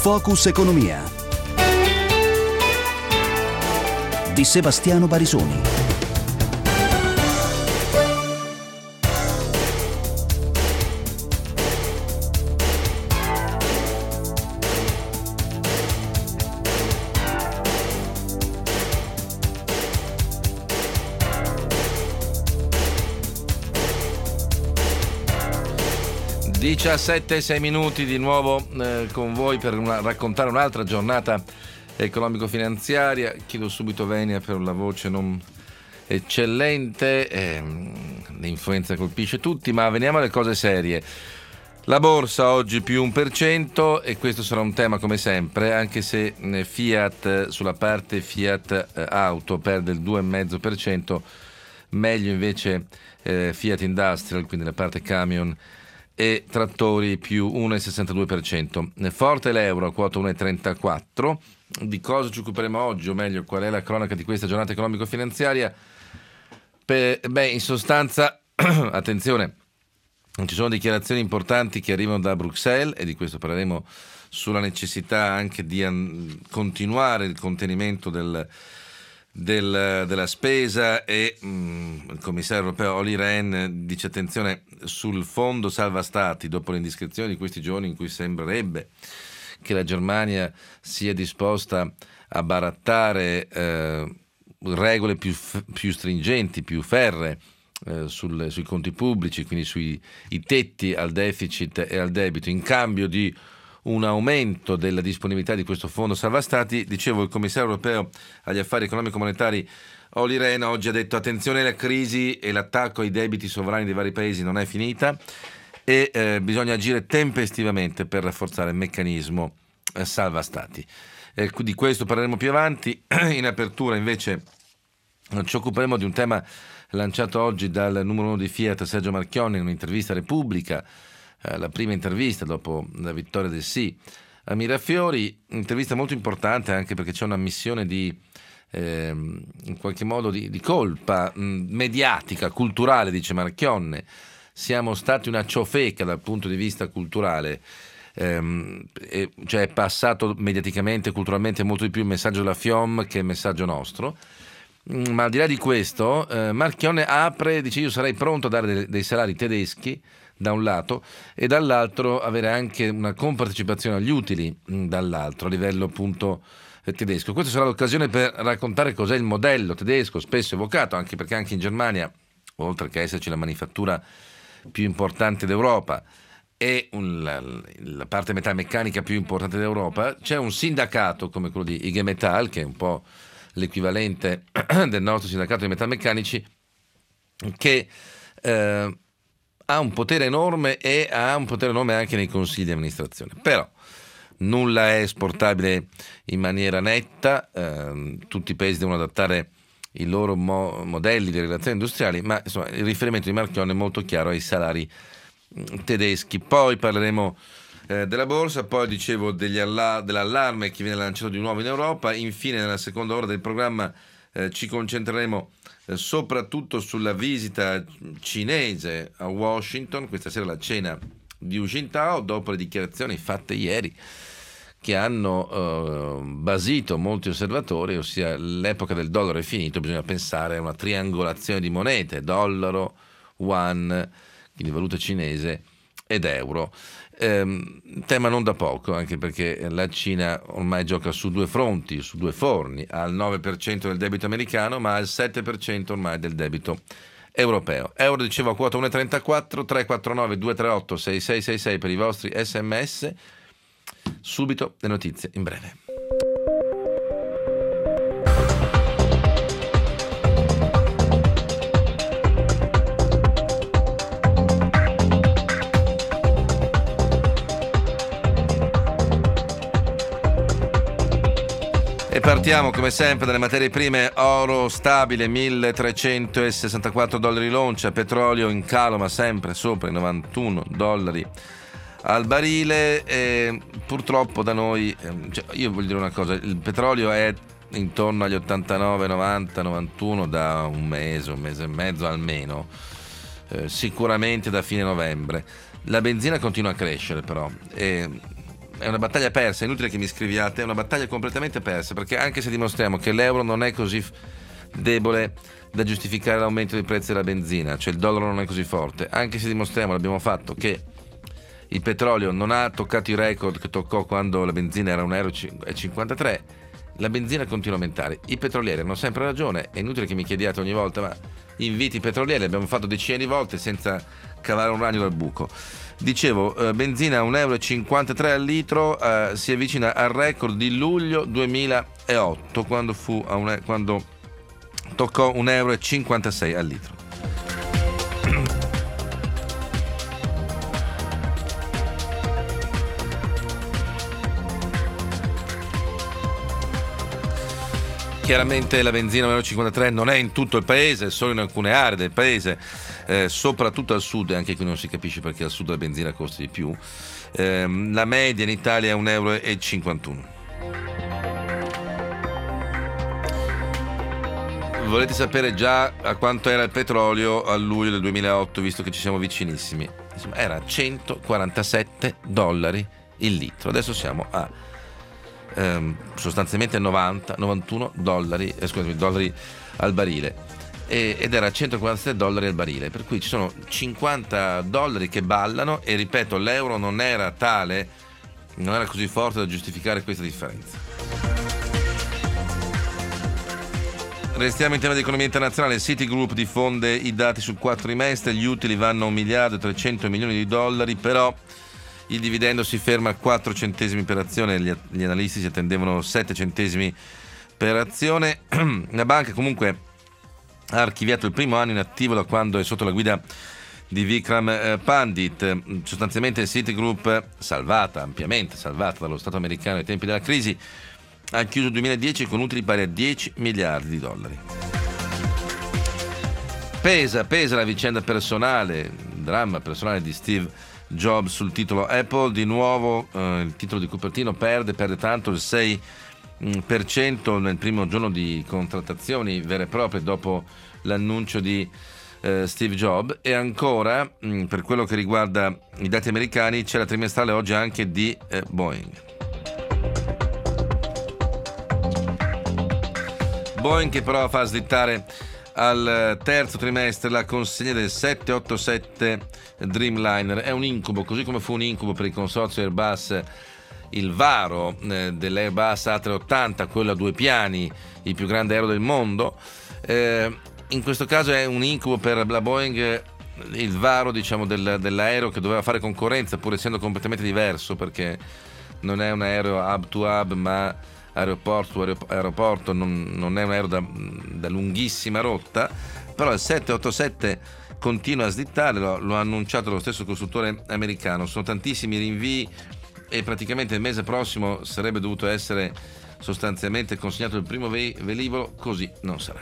Focus Economia di Sebastiano Barisoni. Diciassette e 6 minuti di nuovo con voi per raccontare un'altra giornata economico-finanziaria. Chiedo subito venia per la voce non eccellente, l'influenza colpisce tutti, ma veniamo alle cose serie. La borsa oggi più 1% e questo sarà un tema come sempre, anche se Fiat, sulla parte Fiat Auto perde il 2,5%, meglio invece Fiat Industrial, quindi la parte camion e trattori più 1,62%. Forte l'euro, quota 1,34%. Di cosa ci occuperemo oggi, o meglio, qual è la cronaca di questa giornata economico-finanziaria? In sostanza, attenzione, ci sono dichiarazioni importanti che arrivano da Bruxelles e di questo parleremo, sulla necessità anche di continuare il contenimento della spesa e il commissario europeo Olli Rehn dice attenzione sul fondo salva stati dopo le indiscrezioni di questi giorni in cui sembrerebbe che la Germania sia disposta a barattare regole più stringenti, più ferree sui conti pubblici, quindi sui tetti al deficit e al debito in cambio di un aumento della disponibilità di questo fondo salva stati. Dicevo, il commissario europeo agli affari economico-monetari Olli Rehn oggi ha detto attenzione, la crisi e l'attacco ai debiti sovrani dei vari paesi non è finita e bisogna agire tempestivamente per rafforzare il meccanismo salva stati. Di questo parleremo più avanti. In apertura invece ci occuperemo di un tema lanciato oggi dal numero 1 di Fiat Sergio Marchionne in un'intervista a Repubblica, la prima intervista dopo la vittoria del sì a Mirafiori, un'intervista molto importante anche perché c'è una missione in qualche modo di colpa mediatica, culturale, dice Marchionne. Siamo stati una ciofeca dal punto di vista culturale, cioè è passato mediaticamente, culturalmente molto di più il messaggio della FIOM che il messaggio nostro. Ma al di là di questo, Marchionne apre, dice io sarei pronto a dare dei salari tedeschi da un lato e dall'altro avere anche una compartecipazione agli utili dall'altro a livello appunto tedesco. Questa sarà l'occasione per raccontare cos'è il modello tedesco spesso evocato, anche perché anche in Germania, oltre che esserci la manifattura più importante d'Europa e la parte metalmeccanica più importante d'Europa, c'è un sindacato come quello di IG Metall, che è un po' l'equivalente del nostro sindacato di metalmeccanici, che ha un potere enorme e ha un potere enorme anche nei consigli di amministrazione. Però nulla è esportabile in maniera netta, tutti i paesi devono adattare i loro modelli di relazioni industriali, ma insomma il riferimento di Marchionne è molto chiaro ai salari tedeschi. Poi parleremo della borsa, poi dicevo dell'allarme che viene lanciato di nuovo in Europa. Infine nella seconda ora del programma ci concentreremo soprattutto sulla visita cinese a Washington, questa sera la cena di Hu Jintao, dopo le dichiarazioni fatte ieri che hanno basito molti osservatori, ossia l'epoca del dollaro è finito, bisogna pensare a una triangolazione di monete, dollaro, yuan, quindi valuta cinese ed euro. Tema non da poco, anche perché la Cina ormai gioca su due fronti, su due forni, ha il 9% del debito americano ma ha il 7% ormai del debito europeo. Euro dicevo a quota 1,34, 349 238 6666 per i vostri sms. Subito le notizie in breve. E partiamo come sempre dalle materie prime. Oro stabile, $1.364 l'oncia, petrolio in calo ma sempre sopra i $91 al barile. E purtroppo da noi, io voglio dire una cosa, il petrolio è intorno agli 89, 90, 91 da un mese e mezzo almeno, sicuramente da fine novembre. La benzina continua a crescere però, è una battaglia persa, è inutile che mi scriviate, è una battaglia completamente persa, perché anche se dimostriamo che l'euro non è così debole da giustificare l'aumento dei prezzi della benzina, cioè il dollaro non è così forte, anche se dimostriamo, l'abbiamo fatto, che il petrolio non ha toccato i record che toccò quando la benzina era 1,53 euro, la benzina continua a aumentare. I petrolieri hanno sempre ragione, è inutile che mi chiediate ogni volta, ma inviti i petrolieri, abbiamo fatto decine di volte senza cavare un ragno dal buco. Dicevo, benzina a 1,53 euro al litro, si avvicina al record di luglio 2008, quando toccò 1,56 euro al litro. Chiaramente la benzina 1,53 non è in tutto il paese, è solo in alcune aree del paese, soprattutto al sud, anche qui non si capisce perché al sud la benzina costa di più. La media in Italia è 1,51 euro. Volete sapere già a quanto era il petrolio a luglio del 2008, visto che ci siamo vicinissimi? Insomma, era $147 il litro, adesso siamo a sostanzialmente 91 dollari al barile, ed era $147 al barile, per cui ci sono $50 che ballano, e ripeto, l'euro non era così forte da giustificare questa differenza. Restiamo in tema di economia internazionale. Citigroup diffonde i dati sul 4 trimestre, gli utili vanno a $1,3 miliardi, però il dividendo si ferma a 4 centesimi per azione, gli analisti si attendevano 7 centesimi per azione. La banca comunque ha archiviato il primo anno in attivo da quando è sotto la guida di Vikram Pandit. Sostanzialmente Citigroup, ampiamente salvata dallo Stato americano ai tempi della crisi, ha chiuso il 2010 con utili pari a $10 miliardi. Pesa la vicenda personale, il dramma personale di Steve Jobs sul titolo Apple. Di nuovo il titolo di Cupertino perde tanto, il 6% nel primo giorno di contrattazioni vere e proprie dopo l'annuncio di Steve Jobs. E ancora, per quello che riguarda i dati americani, c'è la trimestrale oggi anche di Boeing che però fa slittare al terzo trimestre la consegna del 787 Dreamliner. È un incubo, così come fu un incubo per il consorzio Airbus il varo dell'Airbus A380, quello a 2 piani, il più grande aereo del mondo. In questo caso è un incubo per la Boeing il varo, diciamo, dell'aereo che doveva fare concorrenza, pur essendo completamente diverso, perché non è un aereo hub to hub, ma aeroporto, non è un aereo da lunghissima rotta. Però il 787 continua a slittare, lo ha annunciato lo stesso costruttore americano. Sono tantissimi rinvii e praticamente il mese prossimo sarebbe dovuto essere sostanzialmente consegnato il primo velivolo, così non sarà.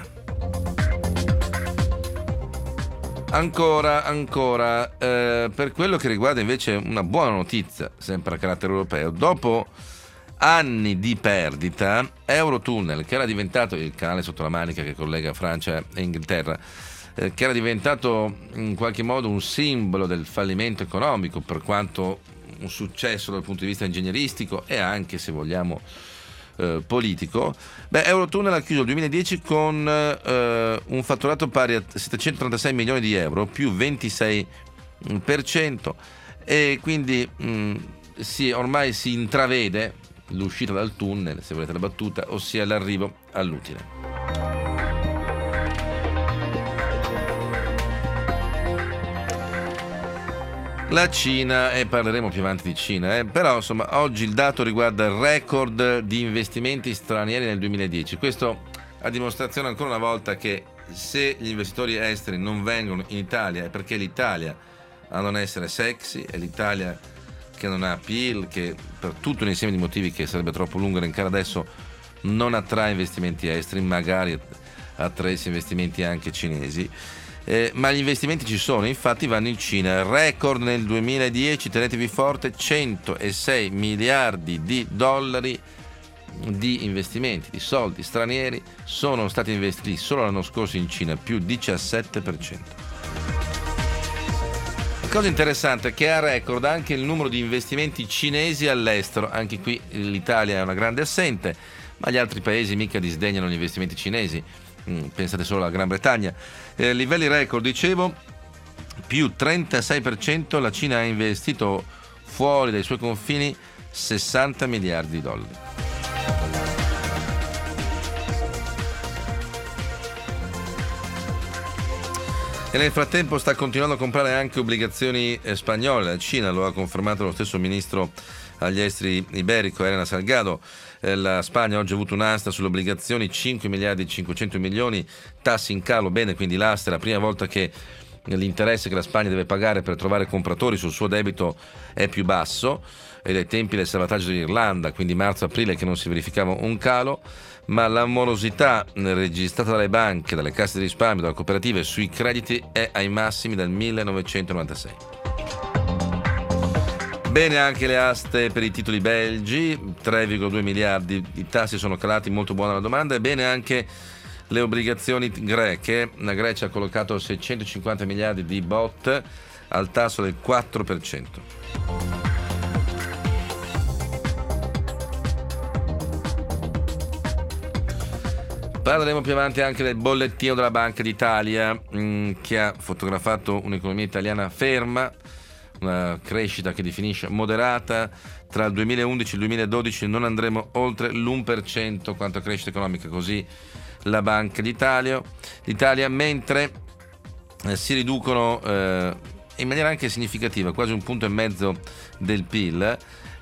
Ancora per quello che riguarda invece una buona notizia, sempre a carattere europeo, dopo anni di perdita, Eurotunnel, che era diventato il canale sotto la manica che collega Francia e Inghilterra, che era diventato in qualche modo un simbolo del fallimento economico, per quanto un successo dal punto di vista ingegneristico e anche, se vogliamo, politico. Eurotunnel ha chiuso il 2010 con un fatturato pari a 736 milioni di euro, più 26%, e quindi ormai si intravede l'uscita dal tunnel, se volete la battuta, ossia l'arrivo all'utile. La Cina, e parleremo più avanti di Cina, però insomma oggi il dato riguarda il record di investimenti stranieri nel 2010. Questo a dimostrazione ancora una volta che se gli investitori esteri non vengono in Italia è perché l'Italia a non essere sexy, è l'Italia che non ha appeal, che per tutto un insieme di motivi che sarebbe troppo lungo elencare adesso non attrae investimenti esteri, magari attraesse investimenti anche cinesi. Ma gli investimenti ci sono, infatti vanno in Cina. Record nel 2010, tenetevi forte, 106 miliardi di dollari di investimenti, di soldi stranieri sono stati investiti solo l'anno scorso in Cina, più 17%. cosa interessante è che ha record anche il numero di investimenti cinesi all'estero. Anche qui l'Italia è una grande assente, ma gli altri paesi mica disdegnano gli investimenti cinesi. Pensate solo alla Gran Bretagna. Livelli record, dicevo, più 36%, la Cina ha investito fuori dai suoi confini 60 miliardi di dollari. E nel frattempo sta continuando a comprare anche obbligazioni spagnole. La Cina lo ha confermato lo stesso ministro agli esteri iberico, Elena Salgado. La Spagna oggi ha avuto un'asta sulle obbligazioni, 5 miliardi e 500 milioni, tassi in calo, bene, quindi l'asta è la prima volta che l'interesse che la Spagna deve pagare per trovare compratori sul suo debito è più basso, ed ai tempi del salvataggio dell'Irlanda, quindi marzo-aprile, che non si verificava un calo, ma la morosità registrata dalle banche, dalle casse di risparmio, dalle cooperative sui crediti è ai massimi dal 1996. Bene anche le aste per i titoli belgi, 3,2 miliardi, i tassi sono calati, molto buona la domanda, e bene anche le obbligazioni greche. La Grecia ha collocato 650 miliardi di bot al tasso del 4%. Parleremo più avanti anche del bollettino della Banca d'Italia, che ha fotografato un'economia italiana ferma, una crescita che definisce moderata. Tra il 2011 e il 2012 non andremo oltre l'1% quanto a crescita economica, così la Banca d'Italia, mentre si riducono in maniera anche significativa, quasi 1,5 punti del PIL,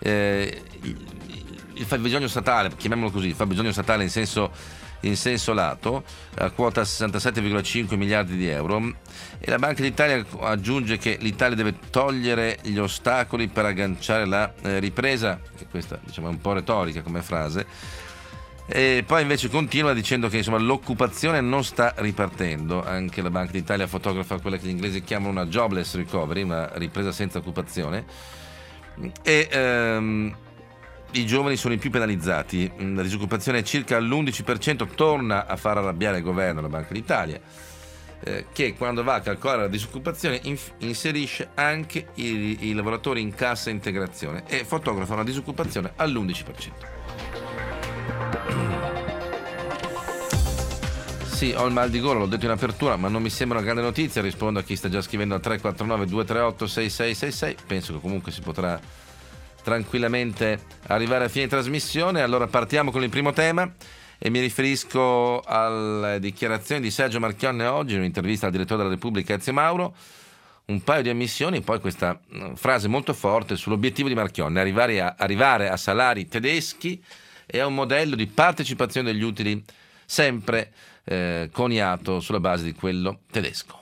il fabbisogno statale, chiamiamolo così, il fabbisogno statale in senso lato, a quota 67,5 miliardi di euro, e la Banca d'Italia aggiunge che l'Italia deve togliere gli ostacoli per agganciare la ripresa, che questa diciamo è un po' retorica come frase, e poi invece continua dicendo che insomma l'occupazione non sta ripartendo. Anche la Banca d'Italia fotografa quella che gli inglesi chiamano una jobless recovery, una ripresa senza occupazione, e i giovani sono i più penalizzati. La disoccupazione è circa l'11%, torna a far arrabbiare il governo, la Banca d'Italia, che quando va a calcolare la disoccupazione inserisce anche i lavoratori in cassa integrazione e fotografa una disoccupazione all'11%. Sì, ho il mal di gola, l'ho detto in apertura, ma non mi sembra una grande notizia. Rispondo a chi sta già scrivendo al 349 238 6666. Penso che comunque si potrà tranquillamente arrivare a fine trasmissione. Allora partiamo con il primo tema e mi riferisco alle dichiarazioni di Sergio Marchionne oggi in un'intervista al direttore della Repubblica Ezio Mauro. Un paio di ammissioni e poi questa frase molto forte sull'obiettivo di Marchionne: arrivare a salari tedeschi e a un modello di partecipazione degli utili sempre coniato sulla base di quello tedesco.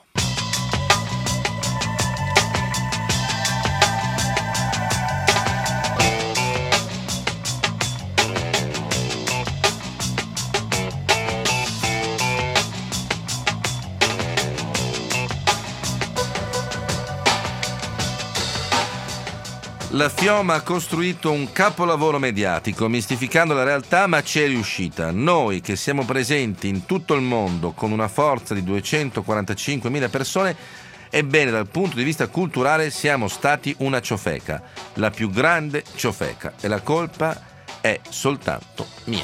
La FIOM ha costruito un capolavoro mediatico, mistificando la realtà, ma ci è riuscita. Noi, che siamo presenti in tutto il mondo con una forza di 245.000 persone, ebbene, dal punto di vista culturale siamo stati una ciofeca, la più grande ciofeca, e la colpa è soltanto mia.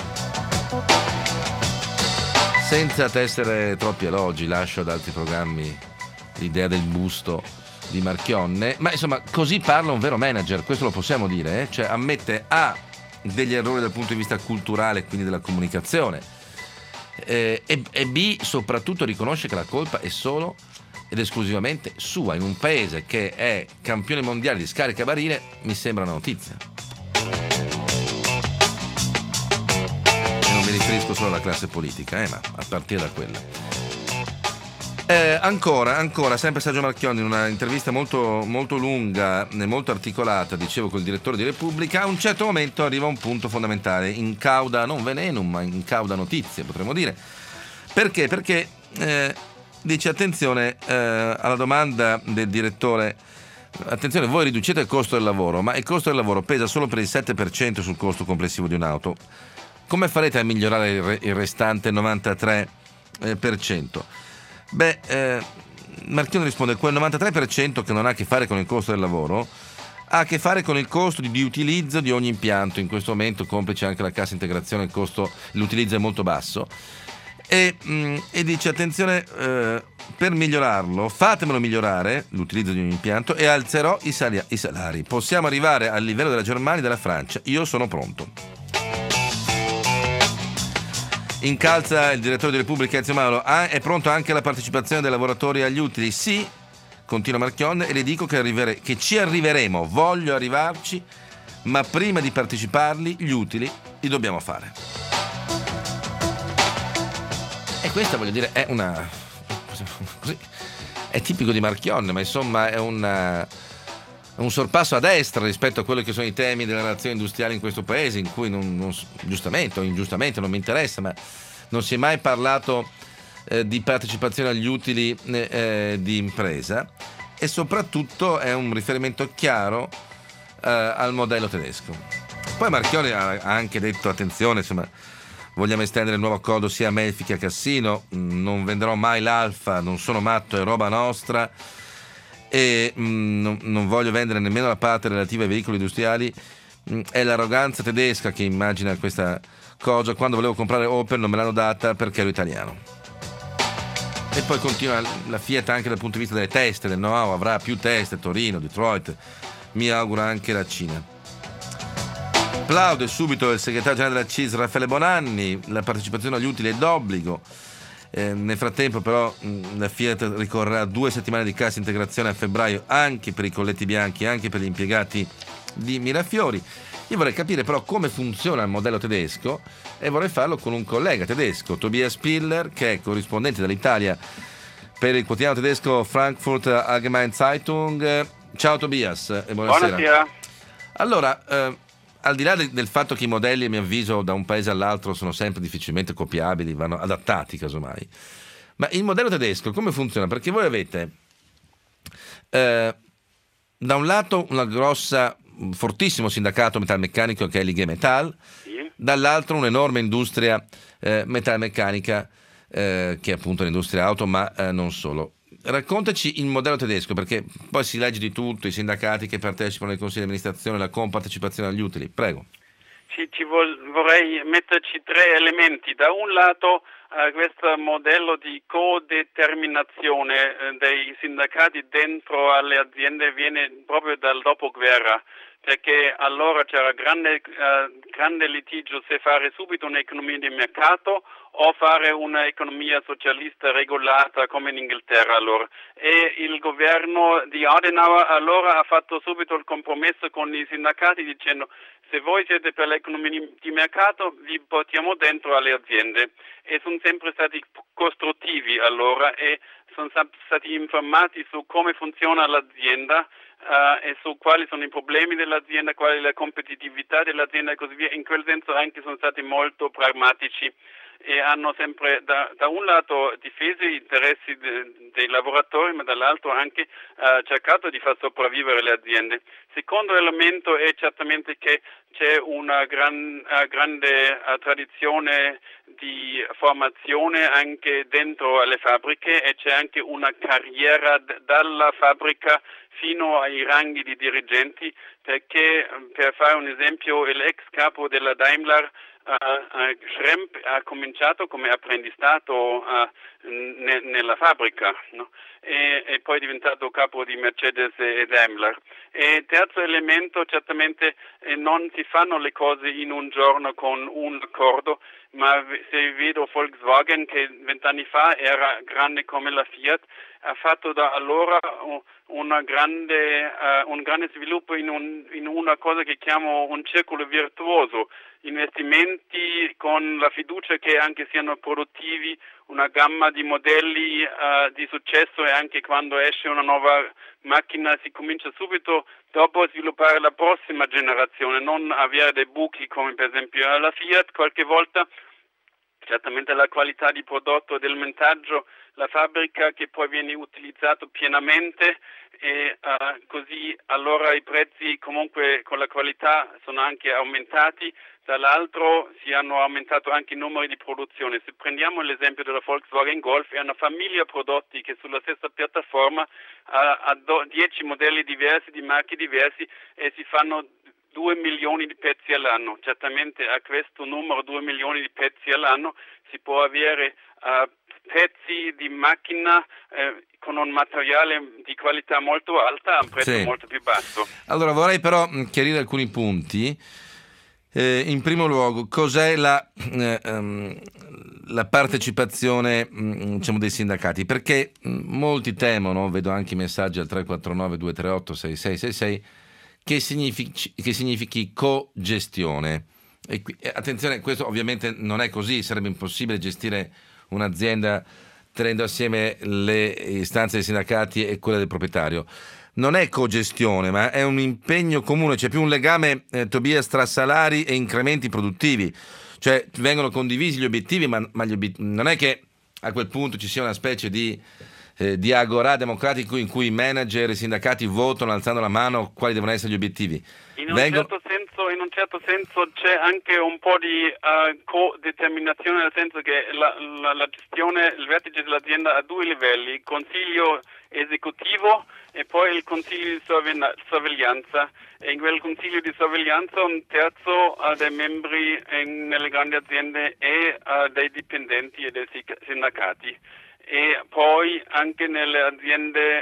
Senza tessere troppi elogi, lascio ad altri programmi l'idea del busto di Marchionne, ma insomma così parla un vero manager, questo lo possiamo dire, cioè ammette A degli errori dal punto di vista culturale, quindi della comunicazione, e B soprattutto riconosce che la colpa è solo ed esclusivamente sua. In un paese che è campione mondiale di scarica barile mi sembra una notizia, e non mi riferisco solo alla classe politica, ma a partire da quella. Ancora, sempre Sergio Marchionne, in una intervista molto, molto lunga e molto articolata, dicevo, col direttore di Repubblica, a un certo momento arriva un punto fondamentale, incauda non venenum, ma incauda notizie, potremmo dire. Perché? Perché dice, attenzione, alla domanda del direttore, attenzione, voi riducete il costo del lavoro, ma il costo del lavoro pesa solo per il 7% sul costo complessivo di un'auto. Come farete a migliorare il restante 93%? Marchionne risponde: quel 93% che non ha a che fare con il costo del lavoro ha a che fare con il costo di utilizzo di ogni impianto. In questo momento, complice anche la cassa integrazione, l'utilizzo è molto basso. E dice: attenzione, per migliorarlo, fatemelo migliorare l'utilizzo di ogni impianto e alzerò i salari. Possiamo arrivare al livello della Germania e della Francia. Io sono pronto. Incalza il direttore di Repubblica Ezio Mauro: è pronto anche la partecipazione dei lavoratori agli utili? Sì, continua Marchionne, e le dico che ci arriveremo, voglio arrivarci, ma prima di parteciparli gli utili li dobbiamo fare. E questa, voglio dire, è è tipico di Marchionne, ma insomma è un sorpasso a destra rispetto a quelli che sono i temi delle relazioni industriali in questo paese, in cui giustamente o ingiustamente, non mi interessa, ma non si è mai parlato di partecipazione agli utili di impresa, e soprattutto è un riferimento chiaro al modello tedesco. Poi Marchionne ha anche detto: attenzione, insomma, vogliamo estendere il nuovo accordo sia a Melfi che a Cassino, non venderò mai l'Alfa, non sono matto, è roba nostra, e non voglio vendere nemmeno la parte relativa ai veicoli industriali. È l'arroganza tedesca che immagina questa cosa. Quando volevo comprare Opel non me l'hanno data perché ero italiano. E poi continua la Fiat anche dal punto di vista delle teste, del know-how, avrà più teste, Torino, Detroit, mi augura anche la Cina. Applaude subito il segretario generale della CIS Raffaele Bonanni: la partecipazione agli utili è d'obbligo. Nel frattempo però la Fiat ricorrerà a 2 settimane di cassa integrazione a febbraio anche per i colletti bianchi, anche per gli impiegati di Mirafiori. Io vorrei capire però come funziona il modello tedesco, e vorrei farlo con un collega tedesco, Tobias Piller, che è corrispondente dall'Italia per il quotidiano tedesco Frankfurt Allgemeine Zeitung. Ciao Tobias e buonasera. Buonasera. Allora, al di là del fatto che i modelli, a mio avviso, da un paese all'altro sono sempre difficilmente copiabili, vanno adattati casomai, ma il modello tedesco come funziona? Perché voi avete da un lato fortissimo sindacato metalmeccanico che è l'IG Metall, Sì. dall'altro un'enorme industria metalmeccanica che è appunto l'industria auto, ma non solo. Raccontaci il modello tedesco, perché poi si legge di tutto, i sindacati che partecipano ai consigli di amministrazione, la compartecipazione agli utili. Prego. Sì, vorrei metterci 3 elementi. Da un lato questo modello di codeterminazione dei sindacati dentro alle aziende viene proprio dal dopoguerra, perché allora c'era grande litigio se fare subito un'economia di mercato o fare un'economia socialista regolata come in Inghilterra allora. E il governo di Adenauer allora ha fatto subito il compromesso con i sindacati dicendo: se voi siete per l'economia di mercato vi portiamo dentro alle aziende, e sono sempre stati costruttivi allora e sono stati informati su come funziona l'azienda e su quali sono i problemi dell'azienda, qual è la competitività dell'azienda e così via. In quel senso anche sono stati molto pragmatici e hanno sempre da un lato difeso gli interessi dei lavoratori, ma dall'altro anche cercato di far sopravvivere le aziende. Secondo elemento è certamente che c'è una grande tradizione di formazione anche dentro alle fabbriche, e c'è anche una carriera dalla fabbrica fino ai ranghi di dirigenti, perché per fare un esempio l'ex capo della Daimler Schremp ha cominciato come apprendistato nella fabbrica, no? E poi è diventato capo di Mercedes e Daimler. E terzo elemento, certamente non si fanno le cose in un giorno con un accordo, ma se vedo Volkswagen, che 20 anni fa era grande come la Fiat, ha fatto da allora un grande sviluppo in una cosa che chiamo un circolo virtuoso: investimenti con la fiducia che anche siano produttivi, una gamma di modelli di successo, e anche quando esce una nuova macchina si comincia subito dopo a sviluppare la prossima generazione, non avere dei buchi come per esempio la Fiat qualche volta. certamente la qualità di prodotto e del montaggio, la fabbrica che poi viene utilizzato pienamente e così allora i prezzi comunque con la qualità sono anche aumentati. Dall'altro si hanno aumentato anche i numeri di produzione. Se prendiamo l'esempio della Volkswagen Golf, è una famiglia prodotti che sulla stessa piattaforma ha 10 modelli diversi, di marchi diversi, e si fanno 2 milioni di pezzi all'anno. Certamente a questo numero, 2 milioni di pezzi all'anno, si può avere pezzi di macchina con un materiale di qualità molto alta a un prezzo molto più basso. Allora vorrei però chiarire alcuni punti. In primo luogo, cos'è la partecipazione diciamo dei sindacati? Perché molti temono, vedo anche i messaggi al 349 238 6666, che significhi cogestione. E attenzione, questo ovviamente non è così, sarebbe impossibile gestire un'azienda tenendo assieme le istanze dei sindacati e quelle del proprietario. Non è cogestione, ma è un impegno comune, c'è più un legame, Tobias, tra salari e incrementi produttivi, cioè vengono condivisi gli obiettivi, ma non è che a quel punto ci sia una specie di agorà democratico in cui i manager e i sindacati votano alzando la mano quali devono essere gli obiettivi. In un certo senso c'è anche un po' di codeterminazione, nel senso che la gestione, il vertice dell'azienda ha 2 livelli, il consiglio esecutivo e poi il consiglio di sorveglianza, e in quel consiglio di sorveglianza un terzo dei membri nelle grandi aziende è dei dipendenti e dei sindacati, e poi anche nelle aziende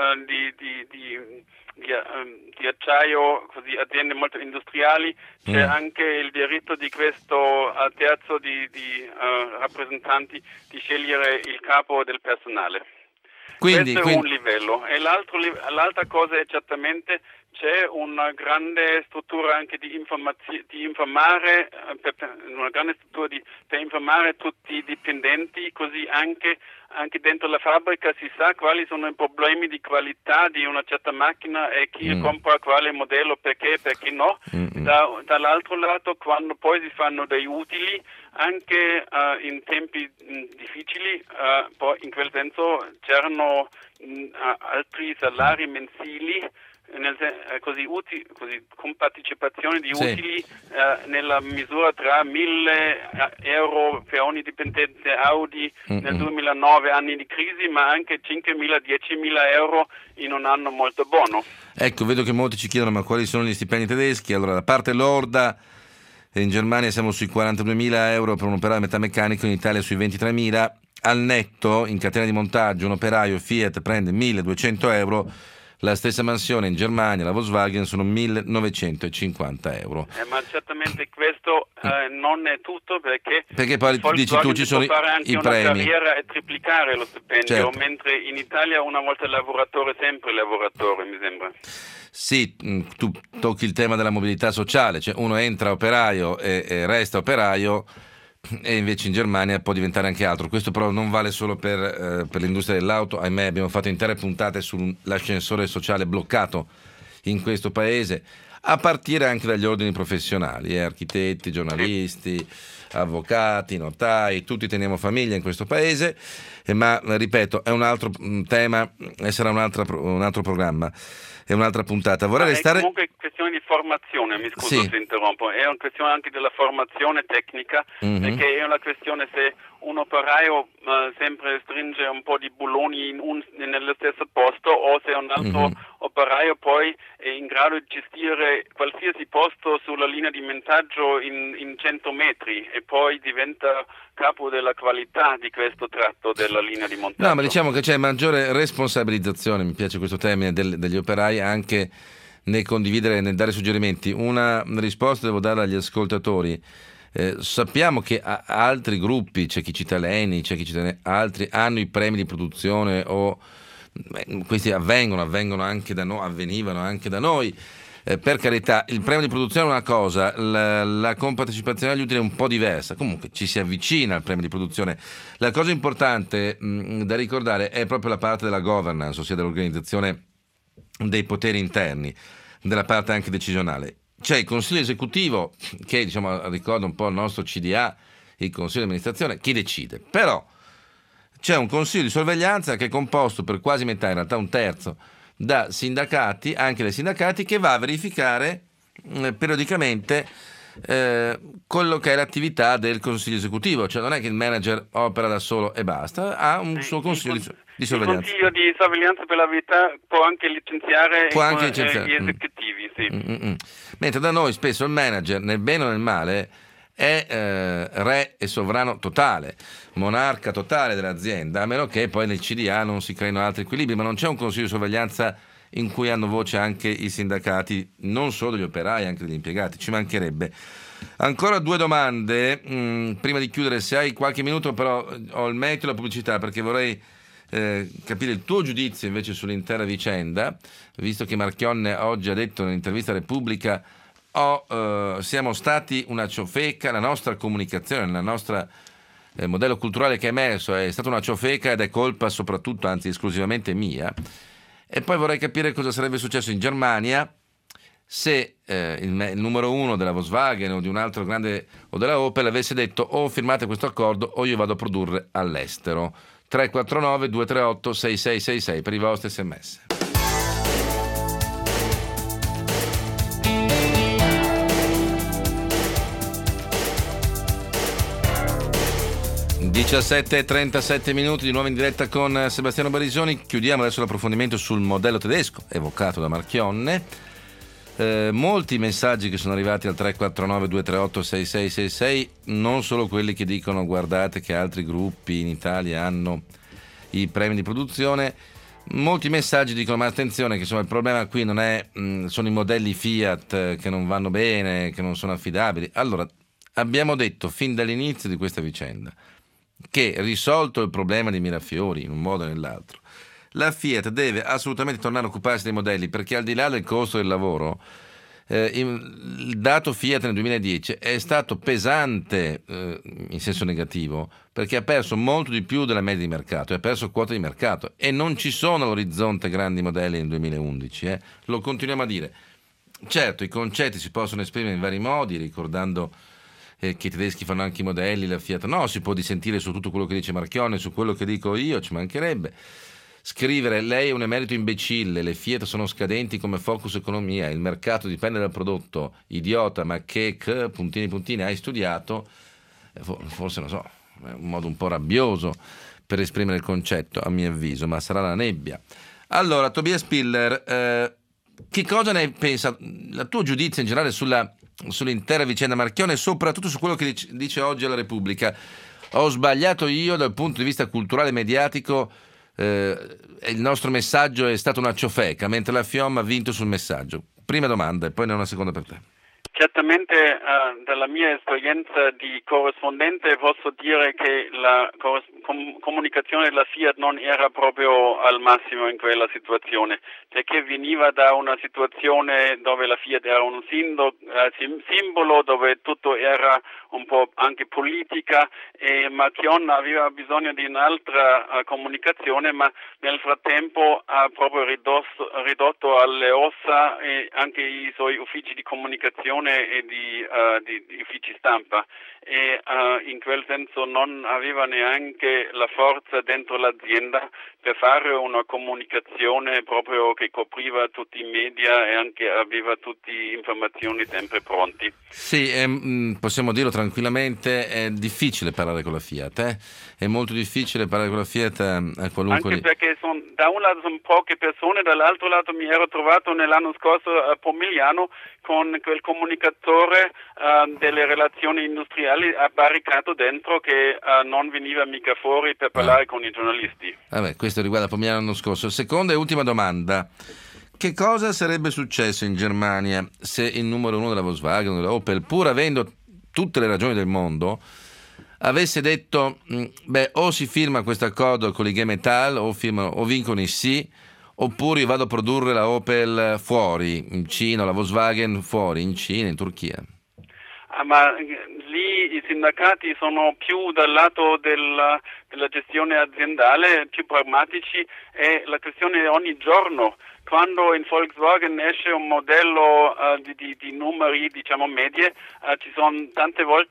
di acciaio, così aziende molto industriali, c'è anche il diritto di questo terzo di rappresentanti di scegliere il capo del personale. Questo è un livello, e l'altra cosa è certamente c'è una grande struttura anche di informare, una grande struttura per informare tutti i dipendenti, così anche dentro la fabbrica si sa quali sono i problemi di qualità di una certa macchina e chi compra quale modello, perché no. Dall'altro lato, quando poi si fanno dei utili anche in tempi difficili, poi in quel senso c'erano altri salari mensili, così con partecipazione di utili nella misura tra 1.000 euro per ogni dipendente Audi nel 2009, anni di crisi, ma anche 5.000, 10.000 euro in un anno molto buono. Ecco, vedo che molti ci chiedono ma quali sono gli stipendi tedeschi. Allora, la parte lorda in Germania siamo sui 42.000 euro per un operaio metameccanico, in Italia sui 23.000. Al netto, in catena di montaggio, un operaio Fiat prende 1.200 euro. La stessa mansione in Germania, la Volkswagen, sono 1.950 euro. Ma certamente questo non è tutto, perché poi dici tu ci sono fare anche i una premi. Carriera e triplicare lo stipendio, certo. Mentre in Italia una volta lavoratore, sempre lavoratore, mi sembra. Sì, tu tocchi il tema della mobilità sociale, cioè uno entra operaio e resta operaio, e invece in Germania può diventare anche altro. Questo però non vale solo per l'industria dell'auto, ahimè abbiamo fatto intere puntate sull'ascensore sociale bloccato in questo paese, a partire anche dagli ordini professionali, architetti, giornalisti, avvocati, notai, tutti teniamo famiglia in questo paese, ma ripeto è un altro tema e sarà un altro programma. È un'altra puntata. Vorrei restare. È comunque questione di formazione, mi scuso se interrompo, è una questione anche della formazione tecnica, perché è una questione se un operaio sempre stringe un po' di bulloni nello stesso posto, o se un altro operaio poi è in grado di gestire qualsiasi posto sulla linea di montaggio in 100 metri e poi diventa capo della qualità di questo tratto della linea di montaggio. No, ma diciamo che c'è maggiore responsabilizzazione, mi piace questo termine, degli operai anche nel condividere, nel dare suggerimenti. Una risposta devo dare agli ascoltatori. Sappiamo che altri gruppi, c'è chi cita l'ENI, c'è chi cita altri, hanno i premi di produzione questi avvenivano anche da noi, avvenivano anche da noi. Per carità, il premio di produzione è una cosa, la compartecipazione agli utili è un po' diversa, comunque ci si avvicina al premio di produzione. La cosa importante da ricordare è proprio la parte della governance, ossia dell'organizzazione dei poteri interni, della parte anche decisionale. C'è il consiglio esecutivo che, ricorda un po' il nostro CDA il consiglio di amministrazione, chi decide. Però c'è un consiglio di sorveglianza che è composto per quasi metà, in realtà un terzo, da sindacati, anche dai sindacati, che va a verificare periodicamente quello che è l'attività del consiglio esecutivo, cioè non è che il manager opera da solo e basta, ha un suo consiglio di sorveglianza. Il consiglio di sorveglianza per la verità può anche licenziare, gli esecutivi, sì. Mentre da noi spesso il manager, nel bene o nel male, è re e sovrano totale, monarca totale dell'azienda, a meno che poi nel CDA non si creino altri equilibri, ma non c'è un consiglio di sorveglianza in cui hanno voce anche i sindacati, non solo degli operai, anche degli impiegati, ci mancherebbe. Ancora 2 domande, prima di chiudere, se hai qualche minuto, però ho il merito e la pubblicità, perché vorrei capire il tuo giudizio invece sull'intera vicenda, visto che Marchionne oggi ha detto nell'intervista a Repubblica: siamo stati una ciofeca, la nostra comunicazione, il nostro modello culturale che è emerso è stata una ciofeca ed è colpa soprattutto, anzi esclusivamente mia. E poi vorrei capire cosa sarebbe successo in Germania se il numero 1 della Volkswagen o di un altro grande, o della Opel, avesse detto: o firmate questo accordo o io vado a produrre all'estero. 349 238 6666 per i vostri sms. (17:37) di nuovo in diretta con Sebastiano Barisoni. Chiudiamo adesso l'approfondimento sul modello tedesco evocato da Marchionne. Molti messaggi che sono arrivati al 349 238 6666, non solo quelli che dicono: guardate che altri gruppi in Italia hanno i premi di produzione. Molti messaggi dicono: ma attenzione che insomma il problema qui non è sono i modelli Fiat che non vanno bene, che non sono affidabili. Allora, abbiamo detto fin dall'inizio di questa vicenda che, risolto il problema di Mirafiori in un modo o nell'altro, la Fiat deve assolutamente tornare a occuparsi dei modelli, perché al di là del costo del lavoro, il dato Fiat nel 2010 è stato pesante in senso negativo, perché ha perso molto di più della media di mercato, ha perso quota di mercato, e non ci sono all'orizzonte grandi modelli nel 2011, lo continuiamo a dire. Certo, i concetti si possono esprimere in vari modi, ricordando che i tedeschi fanno anche i modelli, la Fiat no, si può dissentire su tutto quello che dice Marchionne, su quello che dico io, ci mancherebbe. Scrivere: lei è un emerito imbecille, le Fiat sono scadenti come Focus Economia, il mercato dipende dal prodotto, idiota, ma che puntini hai studiato, forse non so, è un modo un po' rabbioso per esprimere il concetto, a mio avviso, ma sarà la nebbia. Allora, Tobias Piller, che cosa ne pensa, il tuo giudizio in generale sull'intera vicenda Marchionne, e soprattutto su quello che dice oggi alla Repubblica? Ho sbagliato io dal punto di vista culturale e mediatico, il nostro messaggio è stata una ciofeca, mentre la FIOM ha vinto sul messaggio. Prima domanda e poi ne ho una seconda per te. Certamente dalla mia esperienza di corrispondente posso dire che la comunicazione della Fiat non era proprio al massimo in quella situazione, perché veniva da una situazione dove la Fiat era un simbolo, dove tutto era un po' anche politica, e Marchionne aveva bisogno di un'altra comunicazione, ma nel frattempo ha proprio ridotto alle ossa anche i suoi uffici di comunicazione e di uffici stampa, e in quel senso non aveva neanche la forza dentro l'azienda per fare una comunicazione proprio che copriva tutti i media e anche aveva tutte le informazioni sempre pronti. Sì, possiamo dirlo tranquillamente, è difficile parlare con la Fiat, è molto difficile parlare con la Fiat a qualunque... Anche perché da un lato sono poche persone, dall'altro lato mi ero trovato nell'anno scorso a Pomigliano con quel comunicatore delle relazioni industriali barricato dentro, che non veniva mica fuori per parlare con i giornalisti. Vabbè, questo riguarda Pomigliano l'anno scorso. Seconda e ultima domanda: che cosa sarebbe successo in Germania se il numero 1 della Volkswagen, della Opel, pur avendo tutte le ragioni del mondo, avesse detto: o si firma questo accordo con l'IG Metall o vincono i sì, oppure io vado a produrre la Opel fuori, in Cina, o la Volkswagen fuori, in Cina, in Turchia? Ma lì i sindacati sono più dal lato della gestione aziendale, più pragmatici, e la questione è ogni giorno. Quando in Volkswagen esce un modello di numeri, diciamo, medie, ci sono tante volte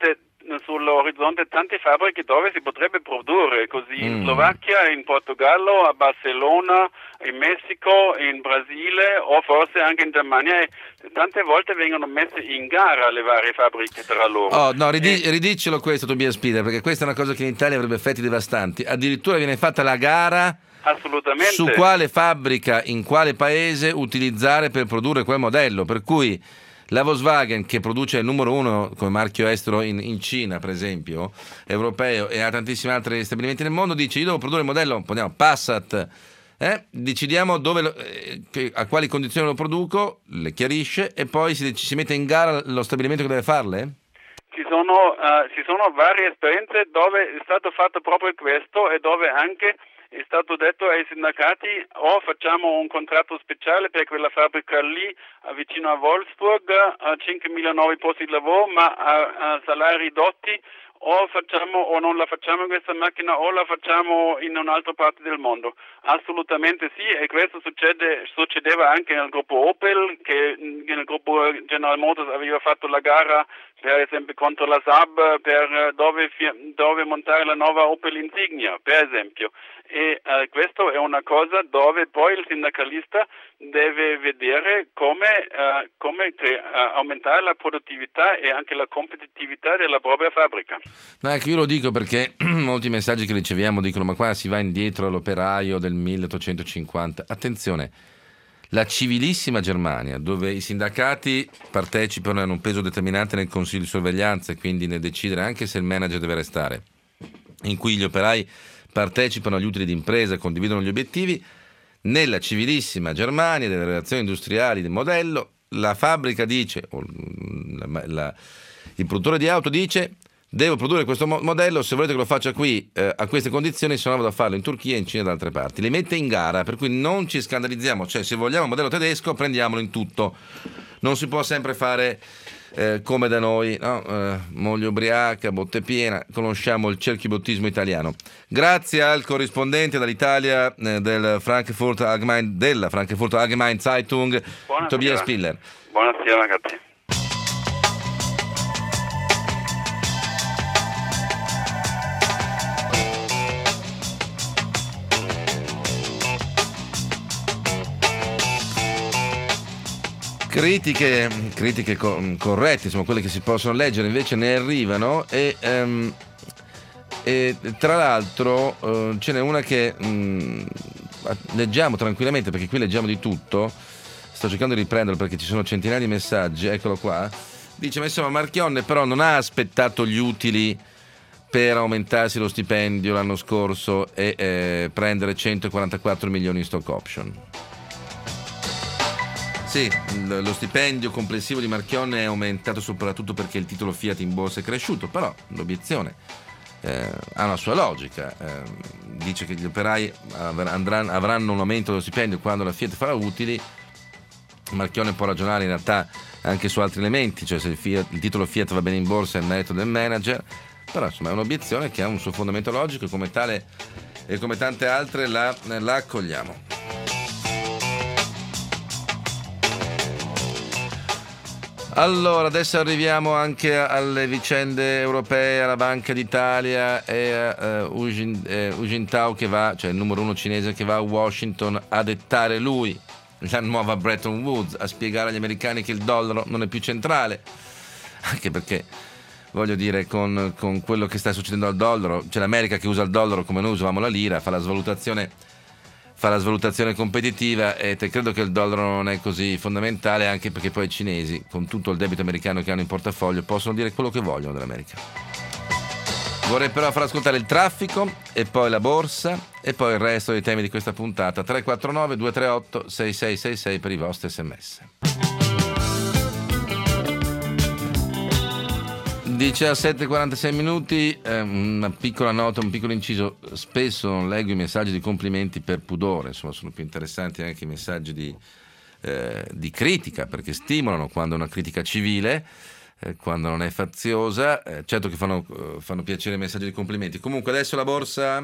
sull'orizzonte tante fabbriche dove si potrebbe produrre, così in Slovacchia, in Portogallo, a Barcellona, in Messico, in Brasile o forse anche in Germania. Tante volte vengono messe in gara le varie fabbriche tra loro. Oh, no, ridicelo questo, Tobias Spiller, perché questa è una cosa che in Italia avrebbe effetti devastanti. Addirittura viene fatta la gara assolutamente su quale fabbrica, in quale paese utilizzare per produrre quel modello, per cui la Volkswagen, che produce il numero uno come marchio estero in Cina, per esempio, europeo, e ha tantissimi altri stabilimenti nel mondo, dice: io devo produrre il modello, poniamo Passat, decidiamo a quali condizioni lo produco, le chiarisce, e poi si mette in gara lo stabilimento che deve farle? Ci sono varie esperienze dove è stato fatto proprio questo e dove anche è stato detto ai sindacati: o facciamo un contratto speciale per quella fabbrica lì vicino a Wolfsburg, 5.000 nuovi posti di lavoro ma a salari ridotti, o non la facciamo questa macchina o la facciamo in un'altra parte del mondo. Assolutamente sì, e questo succedeva anche nel gruppo Opel, che nel gruppo General Motors aveva fatto la gara per esempio contro la Saab per dove montare la nuova Opel Insignia, per esempio. E questo è una cosa dove poi il sindacalista deve vedere come aumentare la produttività e anche la competitività della propria fabbrica. No, ecco, io lo dico perché molti messaggi che riceviamo dicono: ma qua si va indietro all'operaio del 1850. Attenzione, la civilissima Germania, dove i sindacati partecipano e hanno un peso determinante nel consiglio di sorveglianza e quindi nel decidere anche se il manager deve restare, in cui gli operai partecipano agli utili d'impresa e condividono gli obiettivi, nella civilissima Germania delle relazioni industriali del modello, la fabbrica dice, il produttore di auto dice: devo produrre questo modello, se volete che lo faccia qui a queste condizioni, se no vado a farlo in Turchia, in Cina e da altre parti. Le mette in gara, per cui non ci scandalizziamo, cioè se vogliamo un modello tedesco prendiamolo in tutto, non si può sempre fare come da noi, no? Moglie ubriaca, botte piena, conosciamo il cerchiobottismo italiano. Grazie al corrispondente dall'Italia della Frankfurter Allgemeine Zeitung, Tobias Spiller. Buonasera ragazzi. Critiche corrette, insomma, quelle che si possono leggere, invece ne arrivano e tra l'altro ce n'è una che leggiamo tranquillamente, perché qui leggiamo di tutto. Sto cercando di riprenderlo perché ci sono centinaia di messaggi. Eccolo qua. Dice: ma insomma, Marchionne però non ha aspettato gli utili per aumentarsi lo stipendio l'anno scorso e prendere 144 milioni in stock option. Sì, lo stipendio complessivo di Marchionne è aumentato soprattutto perché il titolo Fiat in borsa è cresciuto, però l'obiezione ha una sua logica. Dice che gli operai avranno un aumento dello stipendio quando la Fiat farà utili. Marchionne può ragionare in realtà anche su altri elementi, cioè se il titolo Fiat va bene in borsa è il merito del manager, però insomma è un'obiezione che ha un suo fondamento logico e come tale e come tante altre la accogliamo. Allora, adesso arriviamo anche alle vicende europee, alla Banca d'Italia e a Hu Jintao, che va, cioè il numero uno cinese, che va a Washington a dettare lui la nuova Bretton Woods, a spiegare agli americani che il dollaro non è più centrale, anche perché, voglio dire, con quello che sta succedendo al dollaro, c'è l'America che usa il dollaro come noi usavamo la lira, fa la svalutazione competitiva, e credo che il dollaro non è così fondamentale, anche perché poi i cinesi, con tutto il debito americano che hanno in portafoglio, possono dire quello che vogliono dell'America. Vorrei però far ascoltare il traffico e poi la borsa e poi il resto dei temi di questa puntata. 349 238 6666 per i vostri sms. 17:46 minuti, una piccola nota, un piccolo inciso: spesso non leggo i messaggi di complimenti per pudore, insomma sono più interessanti anche i messaggi di critica, perché stimolano quando è una critica civile, quando non è faziosa, certo che fanno piacere i messaggi di complimenti. Comunque adesso la borsa.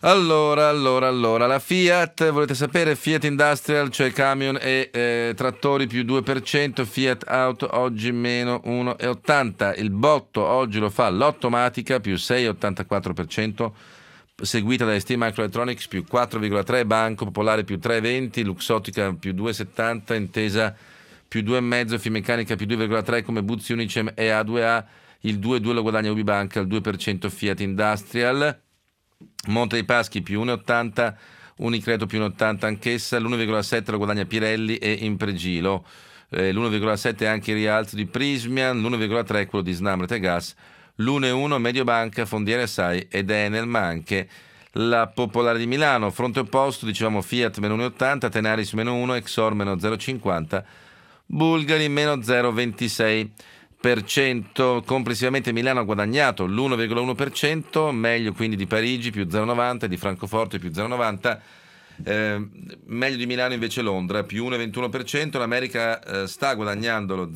Allora, la Fiat, volete sapere? Fiat Industrial, cioè camion e trattori più 2%, Fiat Auto oggi meno 1,80%, il botto oggi lo fa l'Ottomatica più 6,84%, seguita da ST Microelectronics più 4,3%, Banco Popolare più 3,20%, Luxottica più 2,70%, Intesa più 2,5%, Finmeccanica più 2,3% come Buzzi Unicem e A2A, il 2,2% lo guadagna Ubibanca, il 2% Fiat Industrial. Monte dei Paschi più 1,80, Unicredito più 1,80 anch'essa, l'1,7 lo guadagna Pirelli e Impregilo, l'1,7 anche il rialzo di Prysmian, l'1,3 quello di Snam Rete Gas, l'1,1 Mediobanca, Fondiere Sai ed Enel, ma anche la Popolare di Milano. Fronte opposto dicevamo Fiat meno 1,80, Tenaris meno 1, Exor meno 0,50, Bulgari meno 0,26%. Complessivamente Milano ha guadagnato l'1,1%, meglio quindi di Parigi più 0,90, di Francoforte più 0,90, meglio di Milano invece Londra più 1,21%, l'America sta guadagnando lo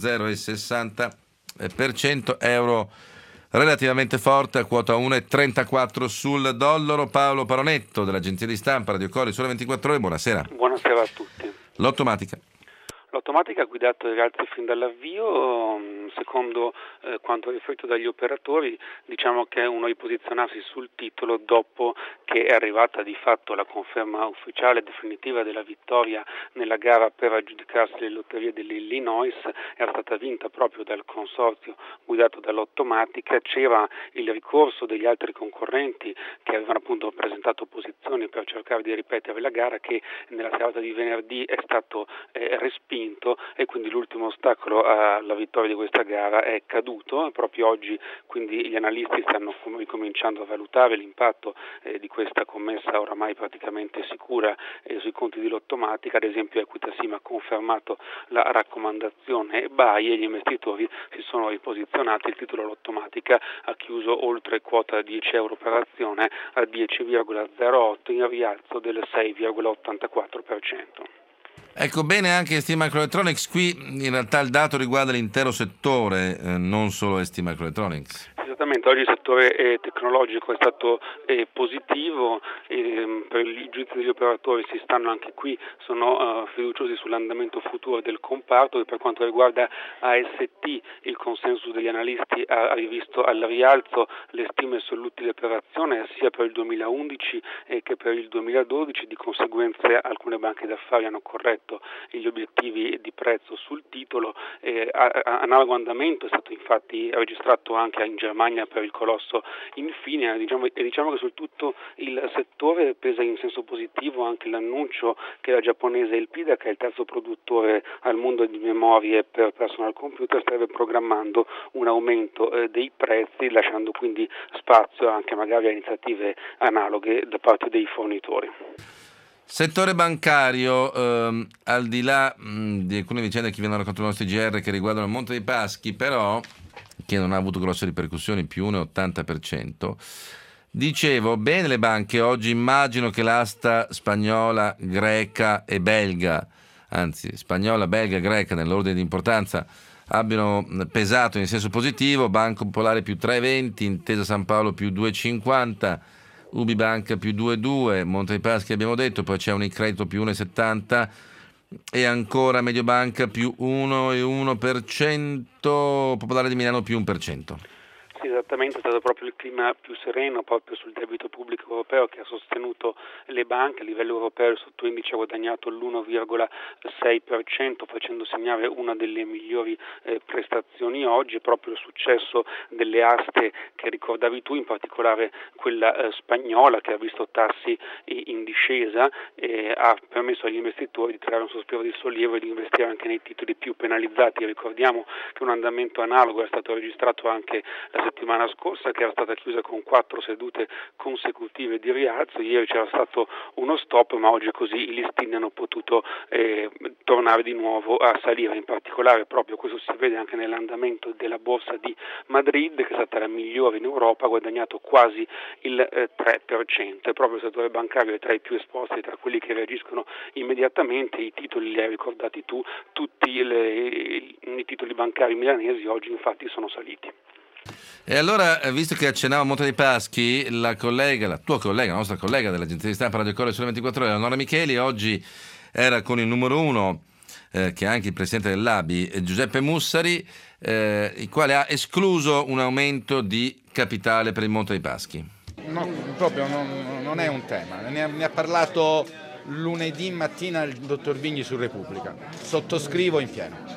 0,60%, euro relativamente forte a quota 1,34 sul dollaro. Paolo Paronetto dell'agenzia di stampa Radio Cori Sole 24 Ore, buonasera. Buonasera a tutti. L'Ottomatica. L'Ottomatica ha guidato i rialzi fin dall'avvio, secondo quanto riferito dagli operatori, diciamo che è uno riposizionarsi sul titolo dopo che è arrivata di fatto la conferma ufficiale e definitiva della vittoria nella gara per aggiudicarsi le lotterie dell'Illinois. Era stata vinta proprio dal consorzio guidato dall'Ottomatica, c'era il ricorso degli altri concorrenti che avevano appunto presentato posizioni per cercare di ripetere la gara, che nella serata di venerdì è stato respinto, e quindi l'ultimo ostacolo alla vittoria di questa gara è caduto. Proprio oggi quindi gli analisti stanno ricominciando a valutare l'impatto di questa commessa oramai praticamente sicura sui conti di l'Ottomatica. Ad esempio Equita Sim ha confermato la raccomandazione buy e gli investitori si sono riposizionati. Il titolo l'Ottomatica ha chiuso oltre quota 10 euro per azione a 10,08 in rialzo del 6,84%. Ecco, bene anche ST Microelectronics, qui in realtà il dato riguarda l'intero settore, non solo ST Microelectronics. Esattamente, oggi il settore tecnologico è stato positivo, per i giudizi degli operatori si stanno anche qui, sono fiduciosi sull'andamento futuro del comparto, e per quanto riguarda AST il consenso degli analisti ha rivisto al rialzo le stime sull'utile per azione sia per il 2011 che per il 2012, di conseguenza alcune banche d'affari hanno corretto gli obiettivi di prezzo sul titolo. Analogo andamento è stato infatti registrato anche in Germania per il colosso Infineon, diciamo che su tutto il settore pesa in senso positivo anche l'annuncio che la giapponese Elpida, che è il terzo produttore al mondo di memorie per personal computer, starebbe programmando un aumento dei prezzi, lasciando quindi spazio anche magari a iniziative analoghe da parte dei fornitori. Settore bancario, al di là di alcune vicende che vengono raccontate dal nostro GR che riguardano il Monte dei Paschi, però che non ha avuto grosse ripercussioni, più 1,80%. Dicevo, bene le banche, oggi immagino che l'asta spagnola, greca e belga, anzi spagnola, belga e greca nell'ordine di importanza, abbiano pesato in senso positivo. Banco Popolare più 3,20, Intesa San Paolo più 2,50, Ubibanca più 2,2, Monte dei Paschi abbiamo detto, poi c'è Unicredito più 1,70 e ancora Mediobanca più 1,1%, Popolare di Milano più 1%. Sì, esattamente, è stato proprio il clima più sereno proprio sul debito pubblico europeo che ha sostenuto le banche. A livello europeo il sottoindice ha guadagnato l'1,6%, facendo segnare una delle migliori prestazioni oggi. Proprio il successo delle aste che ricordavi tu, in particolare quella spagnola, che ha visto tassi in discesa, ha permesso agli investitori di tirare un sospiro di sollievo e di investire anche nei titoli più penalizzati. Ricordiamo che un andamento analogo è stato registrato anche la settimana scorsa, che era stata chiusa con 4 sedute consecutive di rialzo. Ieri c'era stato uno stop, ma oggi così i listini hanno potuto tornare di nuovo a salire. In particolare proprio questo si vede anche nell'andamento della borsa di Madrid, che è stata la migliore in Europa, ha guadagnato quasi il 3%. E proprio il settore bancario è tra i più esposti, tra quelli che reagiscono immediatamente. I titoli li hai ricordati tu, tutti i titoli bancari milanesi oggi infatti sono saliti. E allora, visto che accennavo a Monte dei Paschi, la tua collega, la nostra collega dell'agenzia di stampa Radio Cole Sole 24 Ore, Eleonora Micheli, oggi era con il numero uno, che è anche il presidente dell'ABI, Giuseppe Mussari, il quale ha escluso un aumento di capitale per il Monte dei Paschi. No, proprio non è un tema. Ne ha parlato lunedì mattina il dottor Vigni su Repubblica. Sottoscrivo in pieno.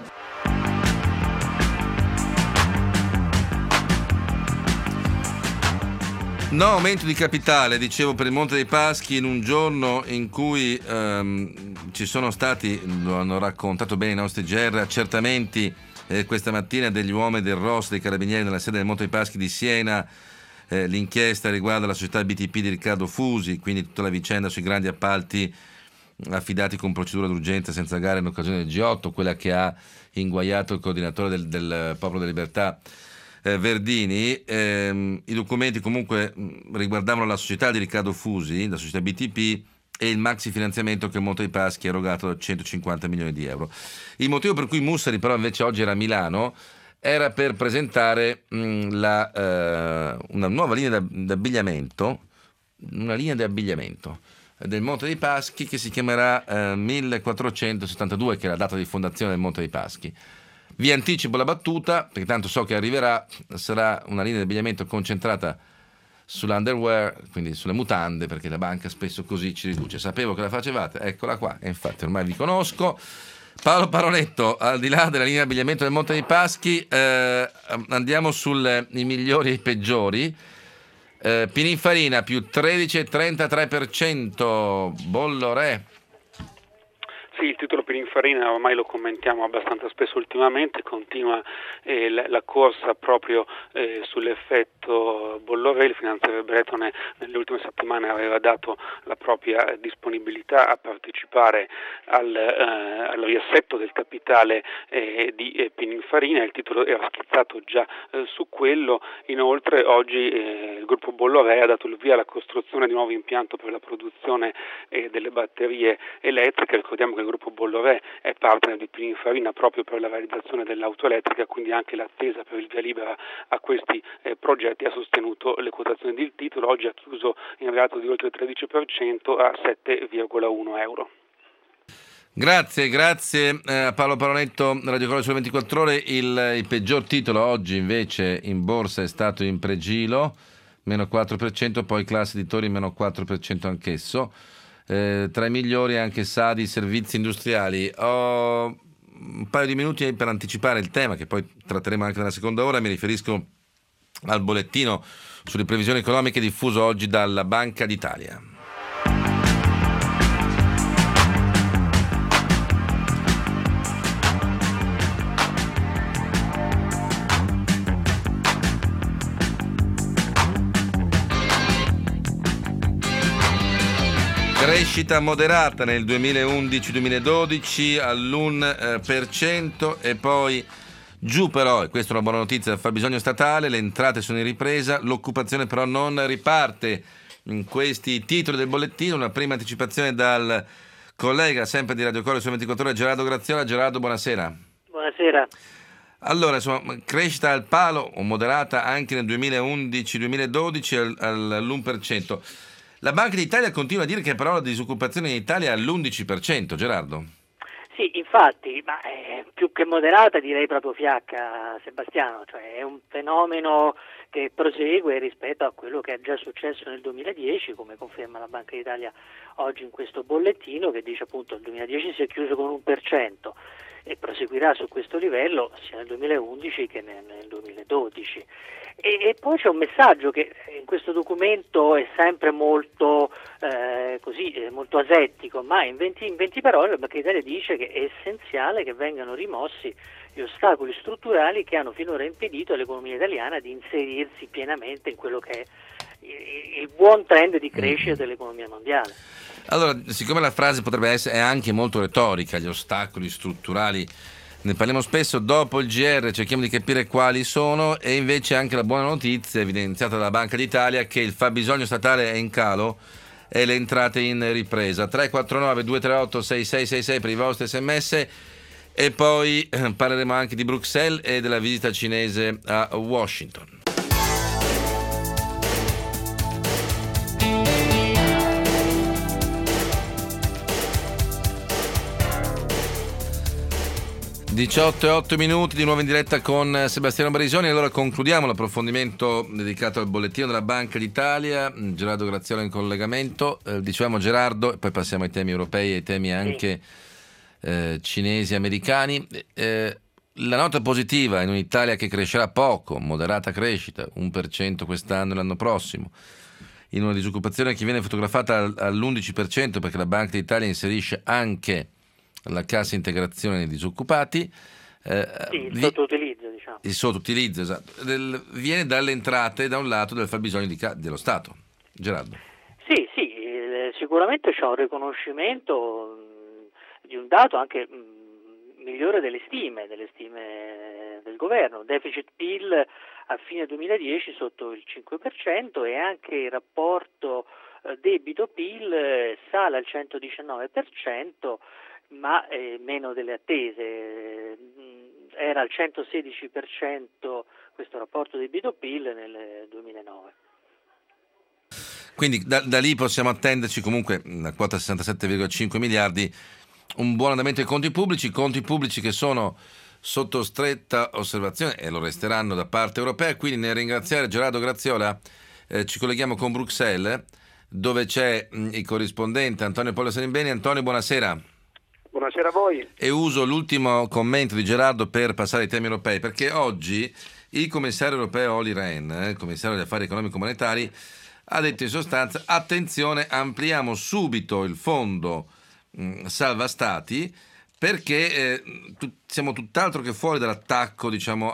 No aumento di capitale, dicevo, per il Monte dei Paschi in un giorno in cui ci sono stati, lo hanno raccontato bene i nostri GR, accertamenti questa mattina degli uomini del ROS, dei Carabinieri nella sede del Monte dei Paschi di Siena. L'inchiesta riguarda la società BTP di Riccardo Fusi, quindi tutta la vicenda sui grandi appalti affidati con procedura d'urgenza senza gare in occasione del G8, quella che ha inguaiato il coordinatore del Popolo della Libertà Verdini. I documenti comunque riguardavano la società di Riccardo Fusi, la società BTP, e il maxi finanziamento che il Monte dei Paschi ha erogato da 150 milioni di euro. Il motivo per cui Mussari però invece oggi era a Milano era per presentare una nuova linea d'abbigliamento, una linea di abbigliamento del Monte dei Paschi che si chiamerà 1472, che è la data di fondazione del Monte dei Paschi. Vi anticipo la battuta, perché tanto so che arriverà, sarà una linea di abbigliamento concentrata sull'underwear, quindi sulle mutande, perché la banca spesso così ci riduce. Sapevo che la facevate, eccola qua, e infatti ormai vi conosco. Paolo Paroletto, al di là della linea di abbigliamento del Monte dei Paschi, andiamo sui migliori e i peggiori. Pininfarina più 13,33%, Bolloré. Sì, il titolo Pininfarina ormai lo commentiamo abbastanza spesso ultimamente, continua la corsa proprio sull'effetto Bolloré. Il finanziere bretone nelle ultime settimane aveva dato la propria disponibilità a partecipare al riassetto del capitale di Pininfarina. Il titolo era schizzato già su quello. Inoltre oggi il gruppo Bolloré ha dato il via alla costruzione di un nuovo impianto per la produzione delle batterie elettriche. Ricordiamo che il gruppo Bolloré è partner di Pininfarina proprio per la realizzazione dell'auto elettrica, quindi anche l'attesa per il via libera a questi progetti ha sostenuto le quotazioni del titolo. Oggi ha chiuso in rialzo di oltre il 13% a 7,1 euro. Grazie a Paolo Paroletto, Radio Cole Sole 24 Ore. Il peggior titolo oggi invece in borsa è stato Impregilo, meno 4%, poi Classe Editori meno 4% anch'esso. Tra i migliori anche Sadi, Servizi Industriali. Ho un paio di minuti per anticipare il tema che poi tratteremo anche nella seconda ora. Mi riferisco al bollettino sulle previsioni economiche diffuso oggi dalla Banca d'Italia. Crescita moderata nel 2011-2012 all'1% e poi giù però, e questa è una buona notizia, il fabbisogno statale, le entrate sono in ripresa, l'occupazione però non riparte. In questi titoli del bollettino una prima anticipazione dal collega sempre di Radio Cole Sole 24 Ore, Gerardo Graziola. Gerardo, buonasera. Buonasera. Allora, insomma, crescita al palo o moderata anche nel 2011-2012 all'1%. La Banca d'Italia continua a dire che però la disoccupazione in Italia è all'11%, Gerardo. Sì, infatti, ma più che moderata direi proprio fiacca, Sebastiano, cioè è un fenomeno che prosegue rispetto a quello che è già successo nel 2010, come conferma la Banca d'Italia oggi in questo bollettino, che dice appunto che il 2010 si è chiuso con 1% e proseguirà su questo livello sia nel 2011 che nel 2012. E poi c'è un messaggio che in questo documento è sempre molto molto asettico, ma in 20 parole la Banca d'Italia dice che è essenziale che vengano rimossi gli ostacoli strutturali che hanno finora impedito all'economia italiana di inserirsi pienamente in quello che è il buon trend di crescita dell'economia mondiale. Allora, siccome la frase potrebbe essere è anche molto retorica, gli ostacoli strutturali, ne parliamo spesso, dopo il GR cerchiamo di capire quali sono, e invece anche la buona notizia evidenziata dalla Banca d'Italia che il fabbisogno statale è in calo e le entrate in ripresa. 349 238 6666 per i vostri sms E poi parleremo anche di Bruxelles e della visita cinese a Washington. (18:08) di nuovo in diretta con Sebastiano Barisoni. Allora concludiamo l'approfondimento dedicato al bollettino della Banca d'Italia. Gerardo Graziola in collegamento. Dicevamo Gerardo, e poi passiamo ai temi europei e ai temi anche cinesi e americani. La nota positiva in un'Italia che crescerà poco, moderata crescita, 1% quest'anno e l'anno prossimo, in una disoccupazione che viene fotografata all'11%, perché la Banca d'Italia inserisce anche la cassa integrazione dei disoccupati. Il sottoutilizzo, diciamo. Il sottoutilizzo, esatto. Viene dalle entrate, da un lato, del fabbisogno dello Stato. Gerardo. Sì, sicuramente c'è un riconoscimento di un dato anche migliore delle stime del governo. Deficit PIL a fine 2010 sotto il 5% e anche il rapporto debito-PIL sale al 119%, ma meno delle attese. Era al 116% questo rapporto debito-PIL nel 2009. Quindi da lì possiamo attenderci comunque una quota 67,5 miliardi, un buon andamento dei conti pubblici che sono sotto stretta osservazione e lo resteranno da parte europea. Quindi nel ringraziare Gerardo Graziola ci colleghiamo con Bruxelles, dove c'è il corrispondente Antonio Polo Sanimbeni. Antonio, buonasera. Buonasera a voi. E uso l'ultimo commento di Gerardo per passare ai temi europei, perché oggi il commissario europeo Olli Rehn, il commissario degli affari economico-monetari, ha detto in sostanza: attenzione, ampliamo subito il fondo salva stati, perché siamo tutt'altro che fuori dall'attacco, diciamo,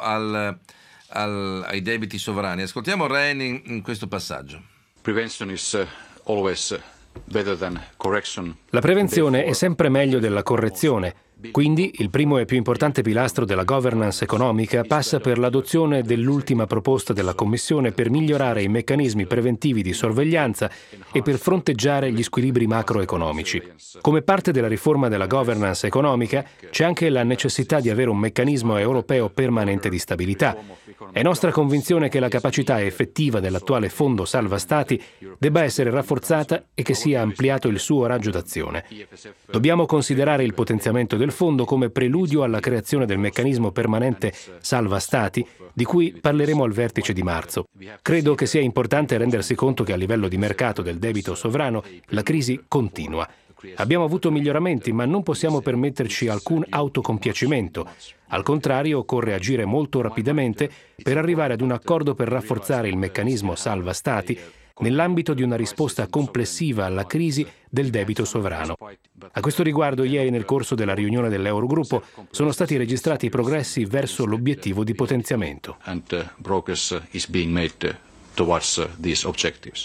ai debiti sovrani. Ascoltiamo Rehn in questo passaggio. Prevention is always better than correction. La prevenzione è sempre meglio della correzione. Quindi il primo e più importante pilastro della governance economica passa per l'adozione dell'ultima proposta della Commissione per migliorare i meccanismi preventivi di sorveglianza e per fronteggiare gli squilibri macroeconomici. Come parte della riforma della governance economica c'è anche la necessità di avere un meccanismo europeo permanente di stabilità. È nostra convinzione che la capacità effettiva dell'attuale fondo salva stati debba essere rafforzata e che sia ampliato il suo raggio d'azione. Dobbiamo considerare il potenziamento del fondo come preludio alla creazione del meccanismo permanente salva stati, di cui parleremo al vertice di marzo. Credo che sia importante rendersi conto che a livello di mercato del debito sovrano la crisi continua. Abbiamo avuto miglioramenti, ma non possiamo permetterci alcun autocompiacimento. Al contrario, occorre agire molto rapidamente per arrivare ad un accordo per rafforzare il meccanismo salva stati nell'ambito di una risposta complessiva alla crisi del debito sovrano. A questo riguardo, ieri nel corso della riunione dell'Eurogruppo sono stati registrati progressi verso l'obiettivo di potenziamento. And progress is being made towards these objectives.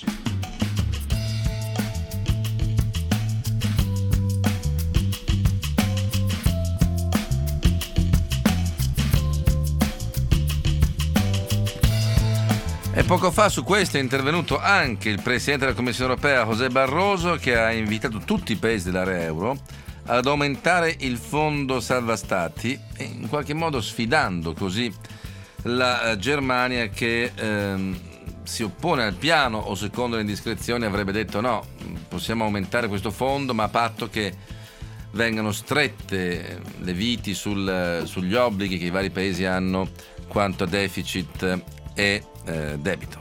E poco fa su questo è intervenuto anche il Presidente della Commissione Europea, José Barroso, che ha invitato tutti i paesi dell'area euro ad aumentare il fondo salva stati, in qualche modo sfidando così la Germania, che si oppone al piano, o secondo le indiscrezioni avrebbe detto no, possiamo aumentare questo fondo, ma a patto che vengano strette le viti sugli obblighi che i vari paesi hanno quanto a deficit e debito.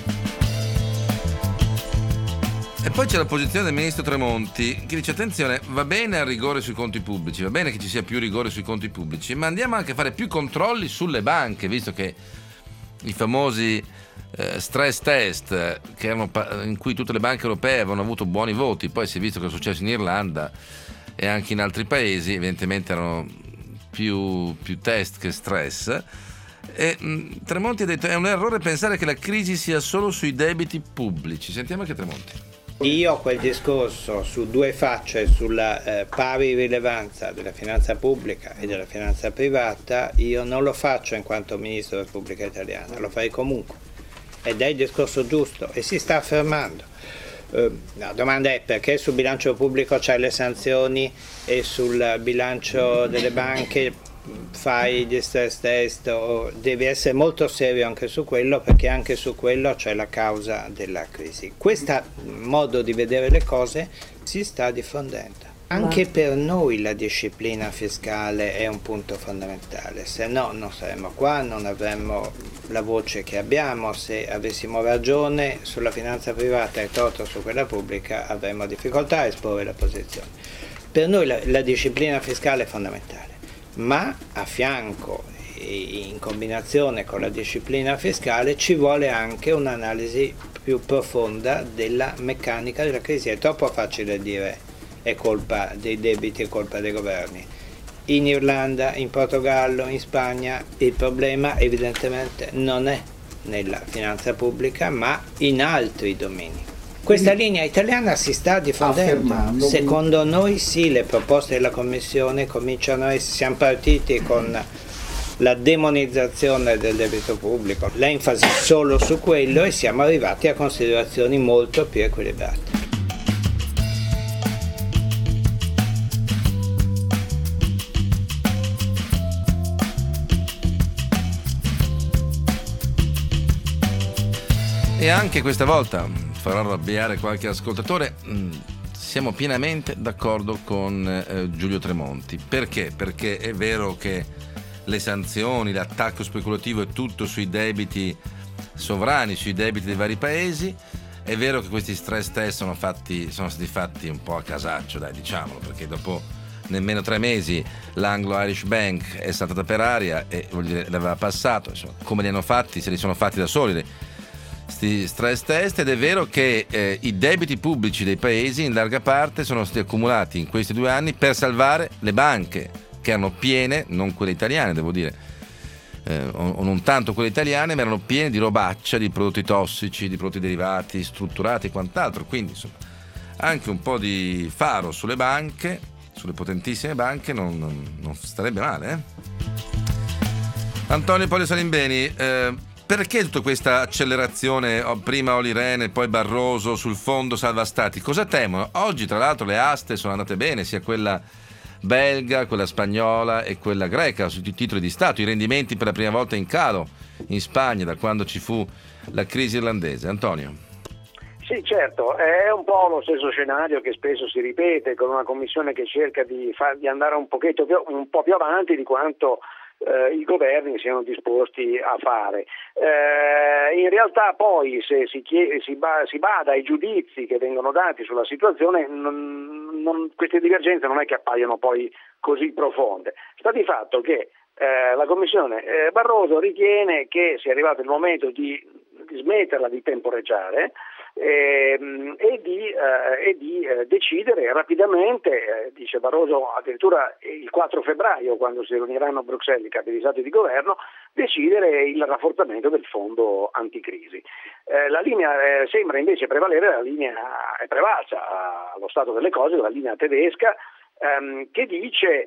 E poi c'è la posizione del ministro Tremonti, che dice: attenzione, va bene il rigore sui conti pubblici, va bene che ci sia più rigore sui conti pubblici, ma andiamo anche a fare più controlli sulle banche, visto che i famosi stress test in cui tutte le banche europee avevano avuto buoni voti, poi si è visto cosa è successo in Irlanda e anche in altri paesi, evidentemente erano più test che stress. E Tremonti ha detto: è un errore pensare che la crisi sia solo sui debiti pubblici. Sentiamo anche Tremonti. Io quel discorso su due facce, sulla pari rilevanza della finanza pubblica e della finanza privata, io non lo faccio in quanto Ministro della Repubblica Italiana, lo farei comunque, ed è il discorso giusto e si sta affermando. La domanda è: perché sul bilancio pubblico c'hai le sanzioni e sul bilancio delle banche fai gli stress test? Devi essere molto serio anche su quello, perché anche su quello c'è la causa della crisi. Questo modo di vedere le cose si sta diffondendo. Anche per noi la disciplina fiscale è un punto fondamentale, se no non saremmo qua, non avremmo la voce che abbiamo. Se avessimo ragione sulla finanza privata e torto su quella pubblica avremmo difficoltà a esporre la posizione. Per noi la disciplina fiscale è fondamentale, ma a fianco e in combinazione con la disciplina fiscale ci vuole anche un'analisi più profonda della meccanica della crisi. È troppo facile dire è colpa dei debiti, è colpa dei governi. In Irlanda, in Portogallo, in Spagna il problema evidentemente non è nella finanza pubblica, ma in altri domini. Questa linea italiana si sta diffondendo. Secondo noi sì, le proposte della Commissione cominciano a essere, siamo partiti con la demonizzazione del debito pubblico, l'enfasi solo su quello, e siamo arrivati a considerazioni molto più equilibrate. E anche questa volta farò arrabbiare qualche ascoltatore. Siamo pienamente d'accordo con Giulio Tremonti. Perché? Perché è vero che le sanzioni, l'attacco speculativo è tutto sui debiti sovrani, sui debiti dei vari paesi. È vero che questi stress test sono stati fatti un po' a casaccio, dai, diciamolo, perché dopo nemmeno 3 mesi l'Anglo-Irish Bank è saltata per aria e vuol dire l'aveva passato. Insomma, come li hanno fatti? Se li sono fatti da soli sti stress test. Ed è vero che i debiti pubblici dei paesi in larga parte sono stati accumulati in questi 2 anni per salvare le banche, che erano piene, non quelle italiane devo dire, o non tanto quelle italiane, ma erano piene di robaccia, di prodotti tossici, di prodotti derivati, strutturati e quant'altro. Quindi insomma anche un po' di faro sulle banche, sulle potentissime banche non starebbe male, Antonio Polio Salimbeni, perché tutta questa accelerazione, prima Olli Rehn e poi Barroso sul fondo salva stati? Cosa temono? Oggi tra l'altro le aste sono andate bene, sia quella belga, quella spagnola e quella greca sui titoli di Stato, i rendimenti per la prima volta in calo in Spagna da quando ci fu la crisi irlandese. Antonio? Sì, certo, è un po' lo stesso scenario che spesso si ripete, con una commissione che cerca di andare un po' più avanti di quanto i governi siano disposti a fare. In realtà poi se si bada ai giudizi che vengono dati sulla situazione, queste divergenze non è che appaiono poi così profonde. Sta di fatto che la Commissione Barroso ritiene che sia arrivato il momento di smetterla di temporeggiare e di decidere rapidamente, dice Barroso addirittura il 4 febbraio, quando si riuniranno a Bruxelles i capi di Stato e di Governo, decidere il rafforzamento del fondo anticrisi. La linea sembra invece prevalere, la linea è prevalsa allo stato delle cose, la linea tedesca, che dice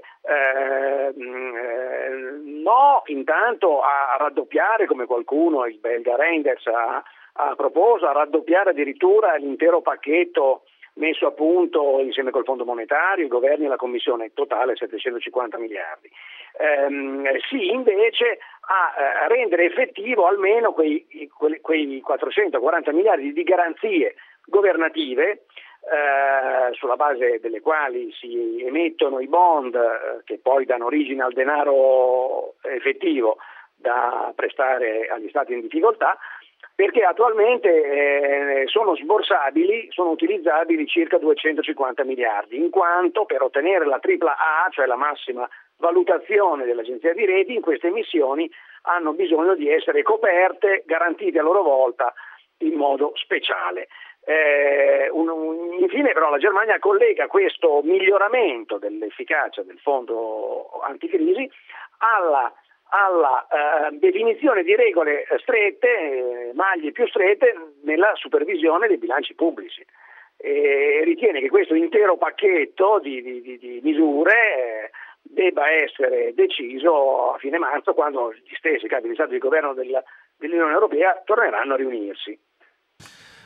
no intanto a raddoppiare, come qualcuno, il belga Reinders ha proposto, a raddoppiare addirittura l'intero pacchetto messo a punto insieme col Fondo Monetario, i governi e la Commissione, totale 750 miliardi. Sì, invece a rendere effettivo almeno quei 440 miliardi di garanzie governative, sulla base delle quali si emettono i bond che poi danno origine al denaro effettivo da prestare agli stati in difficoltà, perché attualmente sono sborsabili, sono utilizzabili circa 250 miliardi, in quanto per ottenere la AAA, cioè la massima valutazione dell'agenzia di rating, queste emissioni hanno bisogno di essere coperte, garantite a loro volta in modo speciale. Infine però la Germania collega questo miglioramento dell'efficacia del fondo anticrisi alla definizione di regole strette, maglie più strette nella supervisione dei bilanci pubblici, e ritiene che questo intero pacchetto di misure debba essere deciso a fine marzo, quando gli stessi capi di Stato e di governo dell'Unione Europea torneranno a riunirsi.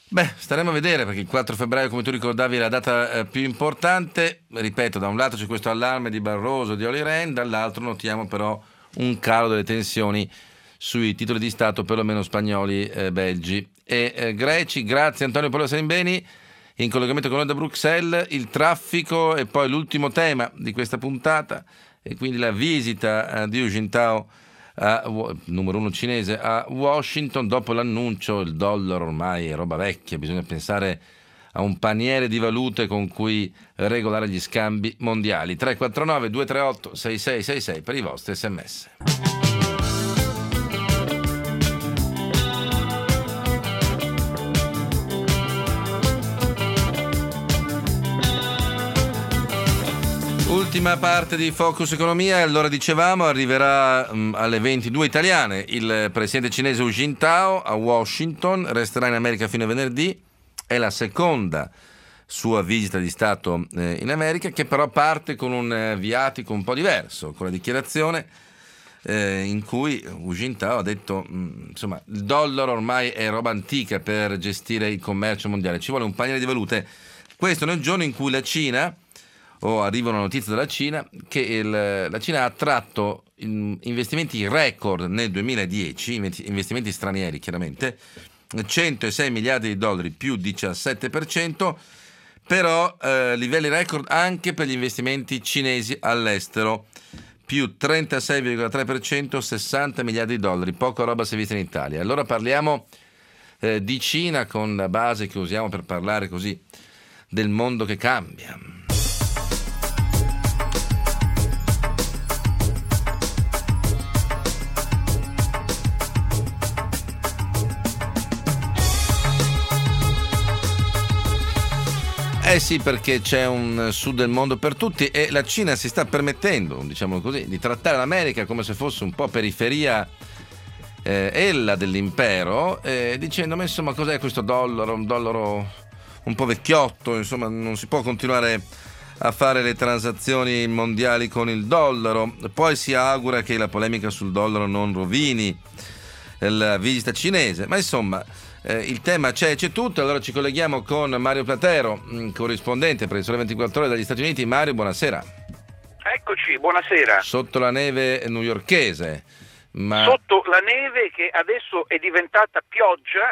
Staremo a vedere, perché il 4 febbraio, come tu ricordavi, è la data più importante. Ripeto, da un lato c'è questo allarme di Barroso, di Olli Rehn, dall'altro notiamo però un calo delle tensioni sui titoli di Stato, perlomeno spagnoli, belgi e greci. Grazie Antonio Paolo Salimbeni, in collegamento con noi da Bruxelles. Il traffico e poi l'ultimo tema di questa puntata, e quindi la visita di Hu Jintao, numero uno cinese, a Washington. Dopo l'annuncio, il dollaro ormai è roba vecchia, bisogna pensare a un paniere di valute con cui regolare gli scambi mondiali. 349 238 6666 per i vostri sms. Ultima parte di Focus Economia. Allora, dicevamo, arriverà alle 22 italiane il presidente cinese Hu Jintao a Washington, resterà in America fino a venerdì. È la seconda sua visita di Stato in America, che però parte con un viatico un po' diverso, con la dichiarazione in cui Hu Jintao ha detto insomma, il dollaro ormai è roba antica per gestire il commercio mondiale, ci vuole un paniere di valute. Questo nel giorno in cui la Cina, arrivano notizie dalla Cina, che la Cina ha attratto investimenti record nel 2010, investimenti stranieri chiaramente, 106 miliardi di dollari, più 17%, però livelli record anche per gli investimenti cinesi all'estero, più 36,3%, 60 miliardi di dollari, poca roba si è vista in Italia. Allora parliamo di Cina con la base che usiamo per parlare così del mondo che cambia. Sì, perché c'è un sud del mondo per tutti e la Cina si sta permettendo, diciamo così, di trattare l'America come se fosse un po' periferia ella dell'impero, dicendo, ma insomma, cos'è questo dollaro? Un dollaro un po' vecchiotto, insomma, non si può continuare a fare le transazioni mondiali con il dollaro. Poi si augura che la polemica sul dollaro non rovini la visita cinese, ma insomma il tema c'è tutto. Allora ci colleghiamo con Mario Platero, corrispondente per il Sole 24 Ore dagli Stati Uniti. Mario, buonasera. Eccoci, buonasera. Sotto la neve newyorkese. Sotto la neve che adesso è diventata pioggia,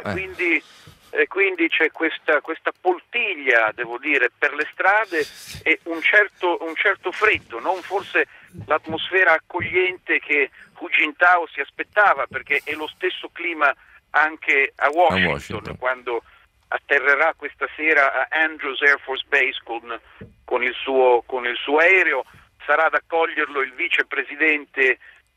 quindi c'è questa poltiglia, devo dire, per le strade e un certo freddo, non forse l'atmosfera accogliente che Hu Jintao si aspettava, perché è lo stesso clima anche a Washington. Quando atterrerà questa sera a Andrews Air Force Base con il suo aereo, sarà ad accoglierlo il vicepresidente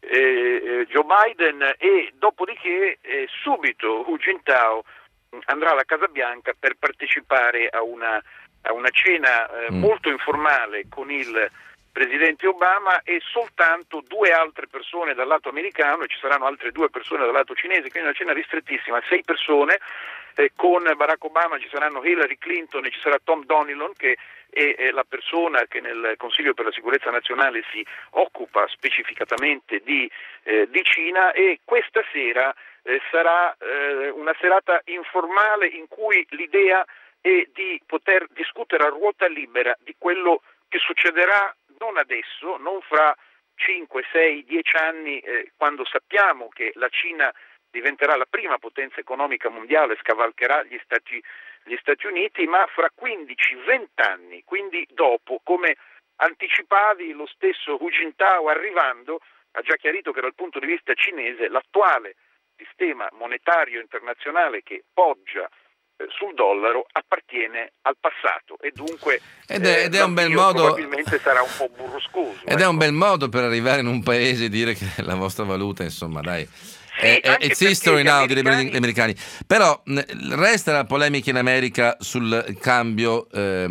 Joe Biden, e dopodiché subito Hu Jintao andrà alla Casa Bianca per partecipare a una cena molto informale con il presidente Obama e soltanto 2 altre persone dal lato americano, e ci saranno altre 2 persone dal lato cinese, quindi una cena ristrettissima, 6 persone. Con Barack Obama ci saranno Hillary Clinton e ci sarà Tom Donilon, che è la persona che nel Consiglio per la sicurezza nazionale si occupa specificatamente di Cina, e questa sera sarà una serata informale in cui l'idea è di poter discutere a ruota libera di quello che succederà non adesso, non fra 5, 6, 10 anni, quando sappiamo che la Cina diventerà la prima potenza economica mondiale, scavalcherà gli Stati Uniti, ma fra 15-20 anni, quindi dopo, come anticipavi, lo stesso Hu Jintao arrivando ha già chiarito che dal punto di vista cinese l'attuale sistema monetario internazionale che poggia sul dollaro appartiene al passato, e dunque ed è un bel modo, probabilmente sarà un po' burroscoso. È un bel modo per arrivare in un paese e dire che la vostra valuta, insomma, dai, it's history now, direbbero gli americani. Però resta la polemica in America sul cambio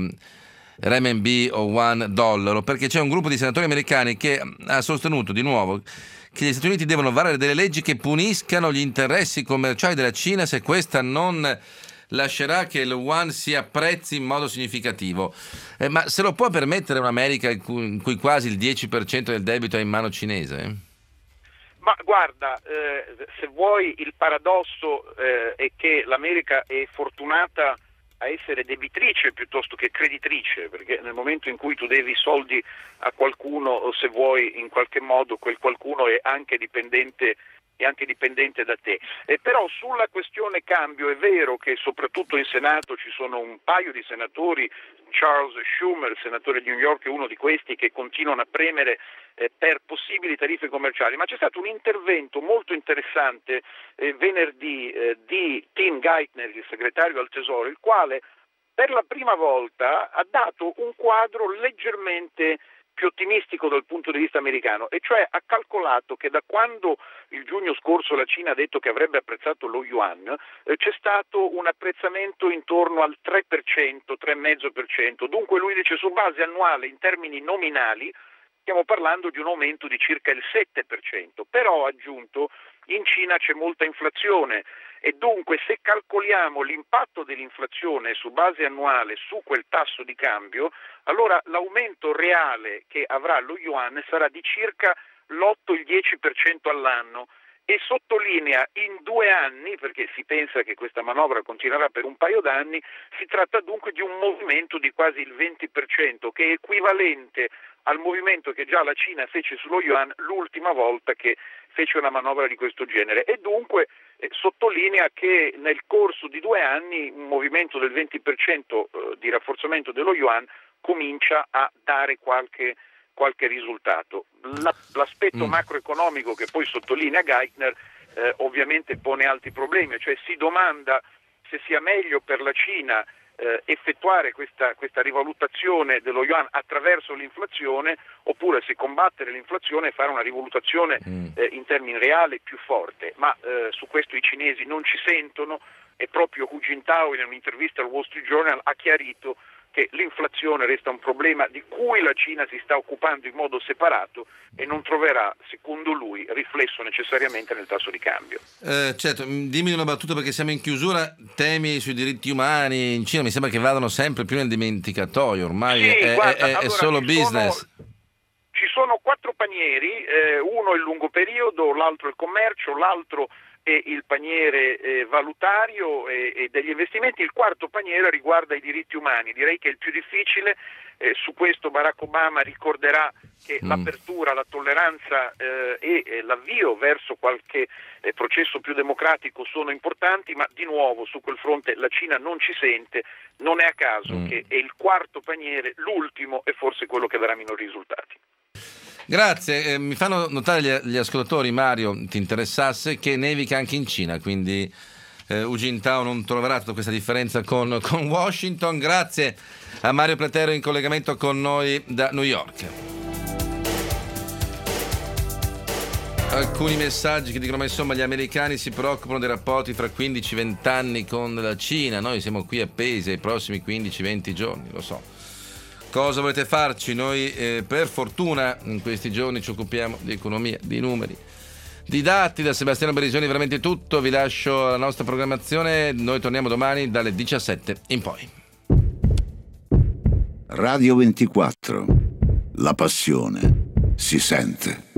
renminbi o yuan dollaro, perché c'è un gruppo di senatori americani che ha sostenuto di nuovo che gli Stati Uniti devono varare delle leggi che puniscano gli interessi commerciali della Cina se questa non lascerà che il yuan si apprezzi in modo significativo. Ma se lo può permettere un'America in cui quasi il 10% del debito è in mano cinese? Ma guarda, se vuoi il paradosso è che l'America è fortunata a essere debitrice piuttosto che creditrice, perché nel momento in cui tu devi soldi a qualcuno, o se vuoi in qualche modo quel qualcuno è anche dipendente da te. Però sulla questione cambio è vero che soprattutto in Senato ci sono un paio di senatori, Charles Schumer, il senatore di New York, è uno di questi, che continuano a premere per possibili tariffe commerciali, ma c'è stato un intervento molto interessante venerdì di Tim Geithner, il segretario al Tesoro, il quale per la prima volta ha dato un quadro leggermente più ottimistico dal punto di vista americano, e cioè ha calcolato che da quando il giugno scorso la Cina ha detto che avrebbe apprezzato lo yuan, c'è stato un apprezzamento intorno al 3%, 3,5%, dunque lui dice su base annuale in termini nominali stiamo parlando di un aumento di circa il 7%, però ha aggiunto in Cina c'è molta inflazione e dunque se calcoliamo l'impatto dell'inflazione su base annuale su quel tasso di cambio, allora l'aumento reale che avrà lo yuan sarà di circa l'8-10% all'anno, e sottolinea in 2 anni, perché si pensa che questa manovra continuerà per un paio d'anni, si tratta dunque di un movimento di quasi il 20%, che è equivalente al movimento che già la Cina fece sullo yuan l'ultima volta che fece una manovra di questo genere, e dunque sottolinea che nel corso di 2 anni un movimento del 20% di rafforzamento dello yuan comincia a dare qualche risultato. L'aspetto macroeconomico che poi sottolinea Geithner ovviamente pone altri problemi, cioè si domanda se sia meglio per la Cina effettuare questa rivalutazione dello yuan attraverso l'inflazione, oppure se combattere l'inflazione e fare una rivalutazione in termini reali più forte, ma su questo i cinesi non ci sentono, e proprio Hu Jintao in un'intervista al Wall Street Journal ha chiarito che l'inflazione resta un problema di cui la Cina si sta occupando in modo separato e non troverà, secondo lui, riflesso necessariamente nel tasso di cambio. Certo, dimmi una battuta perché siamo in chiusura. Temi sui diritti umani in Cina mi sembra che vadano sempre più nel dimenticatoio, ormai sì, è solo business. Ci sono 4 panieri, uno il lungo periodo, l'altro il commercio, l'altro e il paniere valutario e degli investimenti. Il quarto paniere riguarda i diritti umani, direi che è il più difficile. Su questo Barack Obama ricorderà che l'apertura, la tolleranza e l'avvio verso qualche processo più democratico sono importanti, ma di nuovo su quel fronte la Cina non ci sente. Non è a caso che è il quarto paniere, l'ultimo, e forse quello che darà minori risultati. Grazie, mi fanno notare gli ascoltatori, Mario, ti interessasse, che nevica anche in Cina, quindi Hu Jintao non troverà tutta questa differenza con Washington. Grazie a Mario Platero in collegamento con noi da New York. Alcuni messaggi che dicono: ma insomma gli americani si preoccupano dei rapporti fra 15-20 anni con la Cina, noi siamo qui appesi ai prossimi 15-20 giorni, lo so. Cosa volete farci? Noi per fortuna in questi giorni ci occupiamo di economia, di numeri, di dati. Da Sebastiano Berisoni veramente tutto, vi lascio la nostra programmazione, noi torniamo domani dalle 17 in poi. Radio 24, la passione si sente.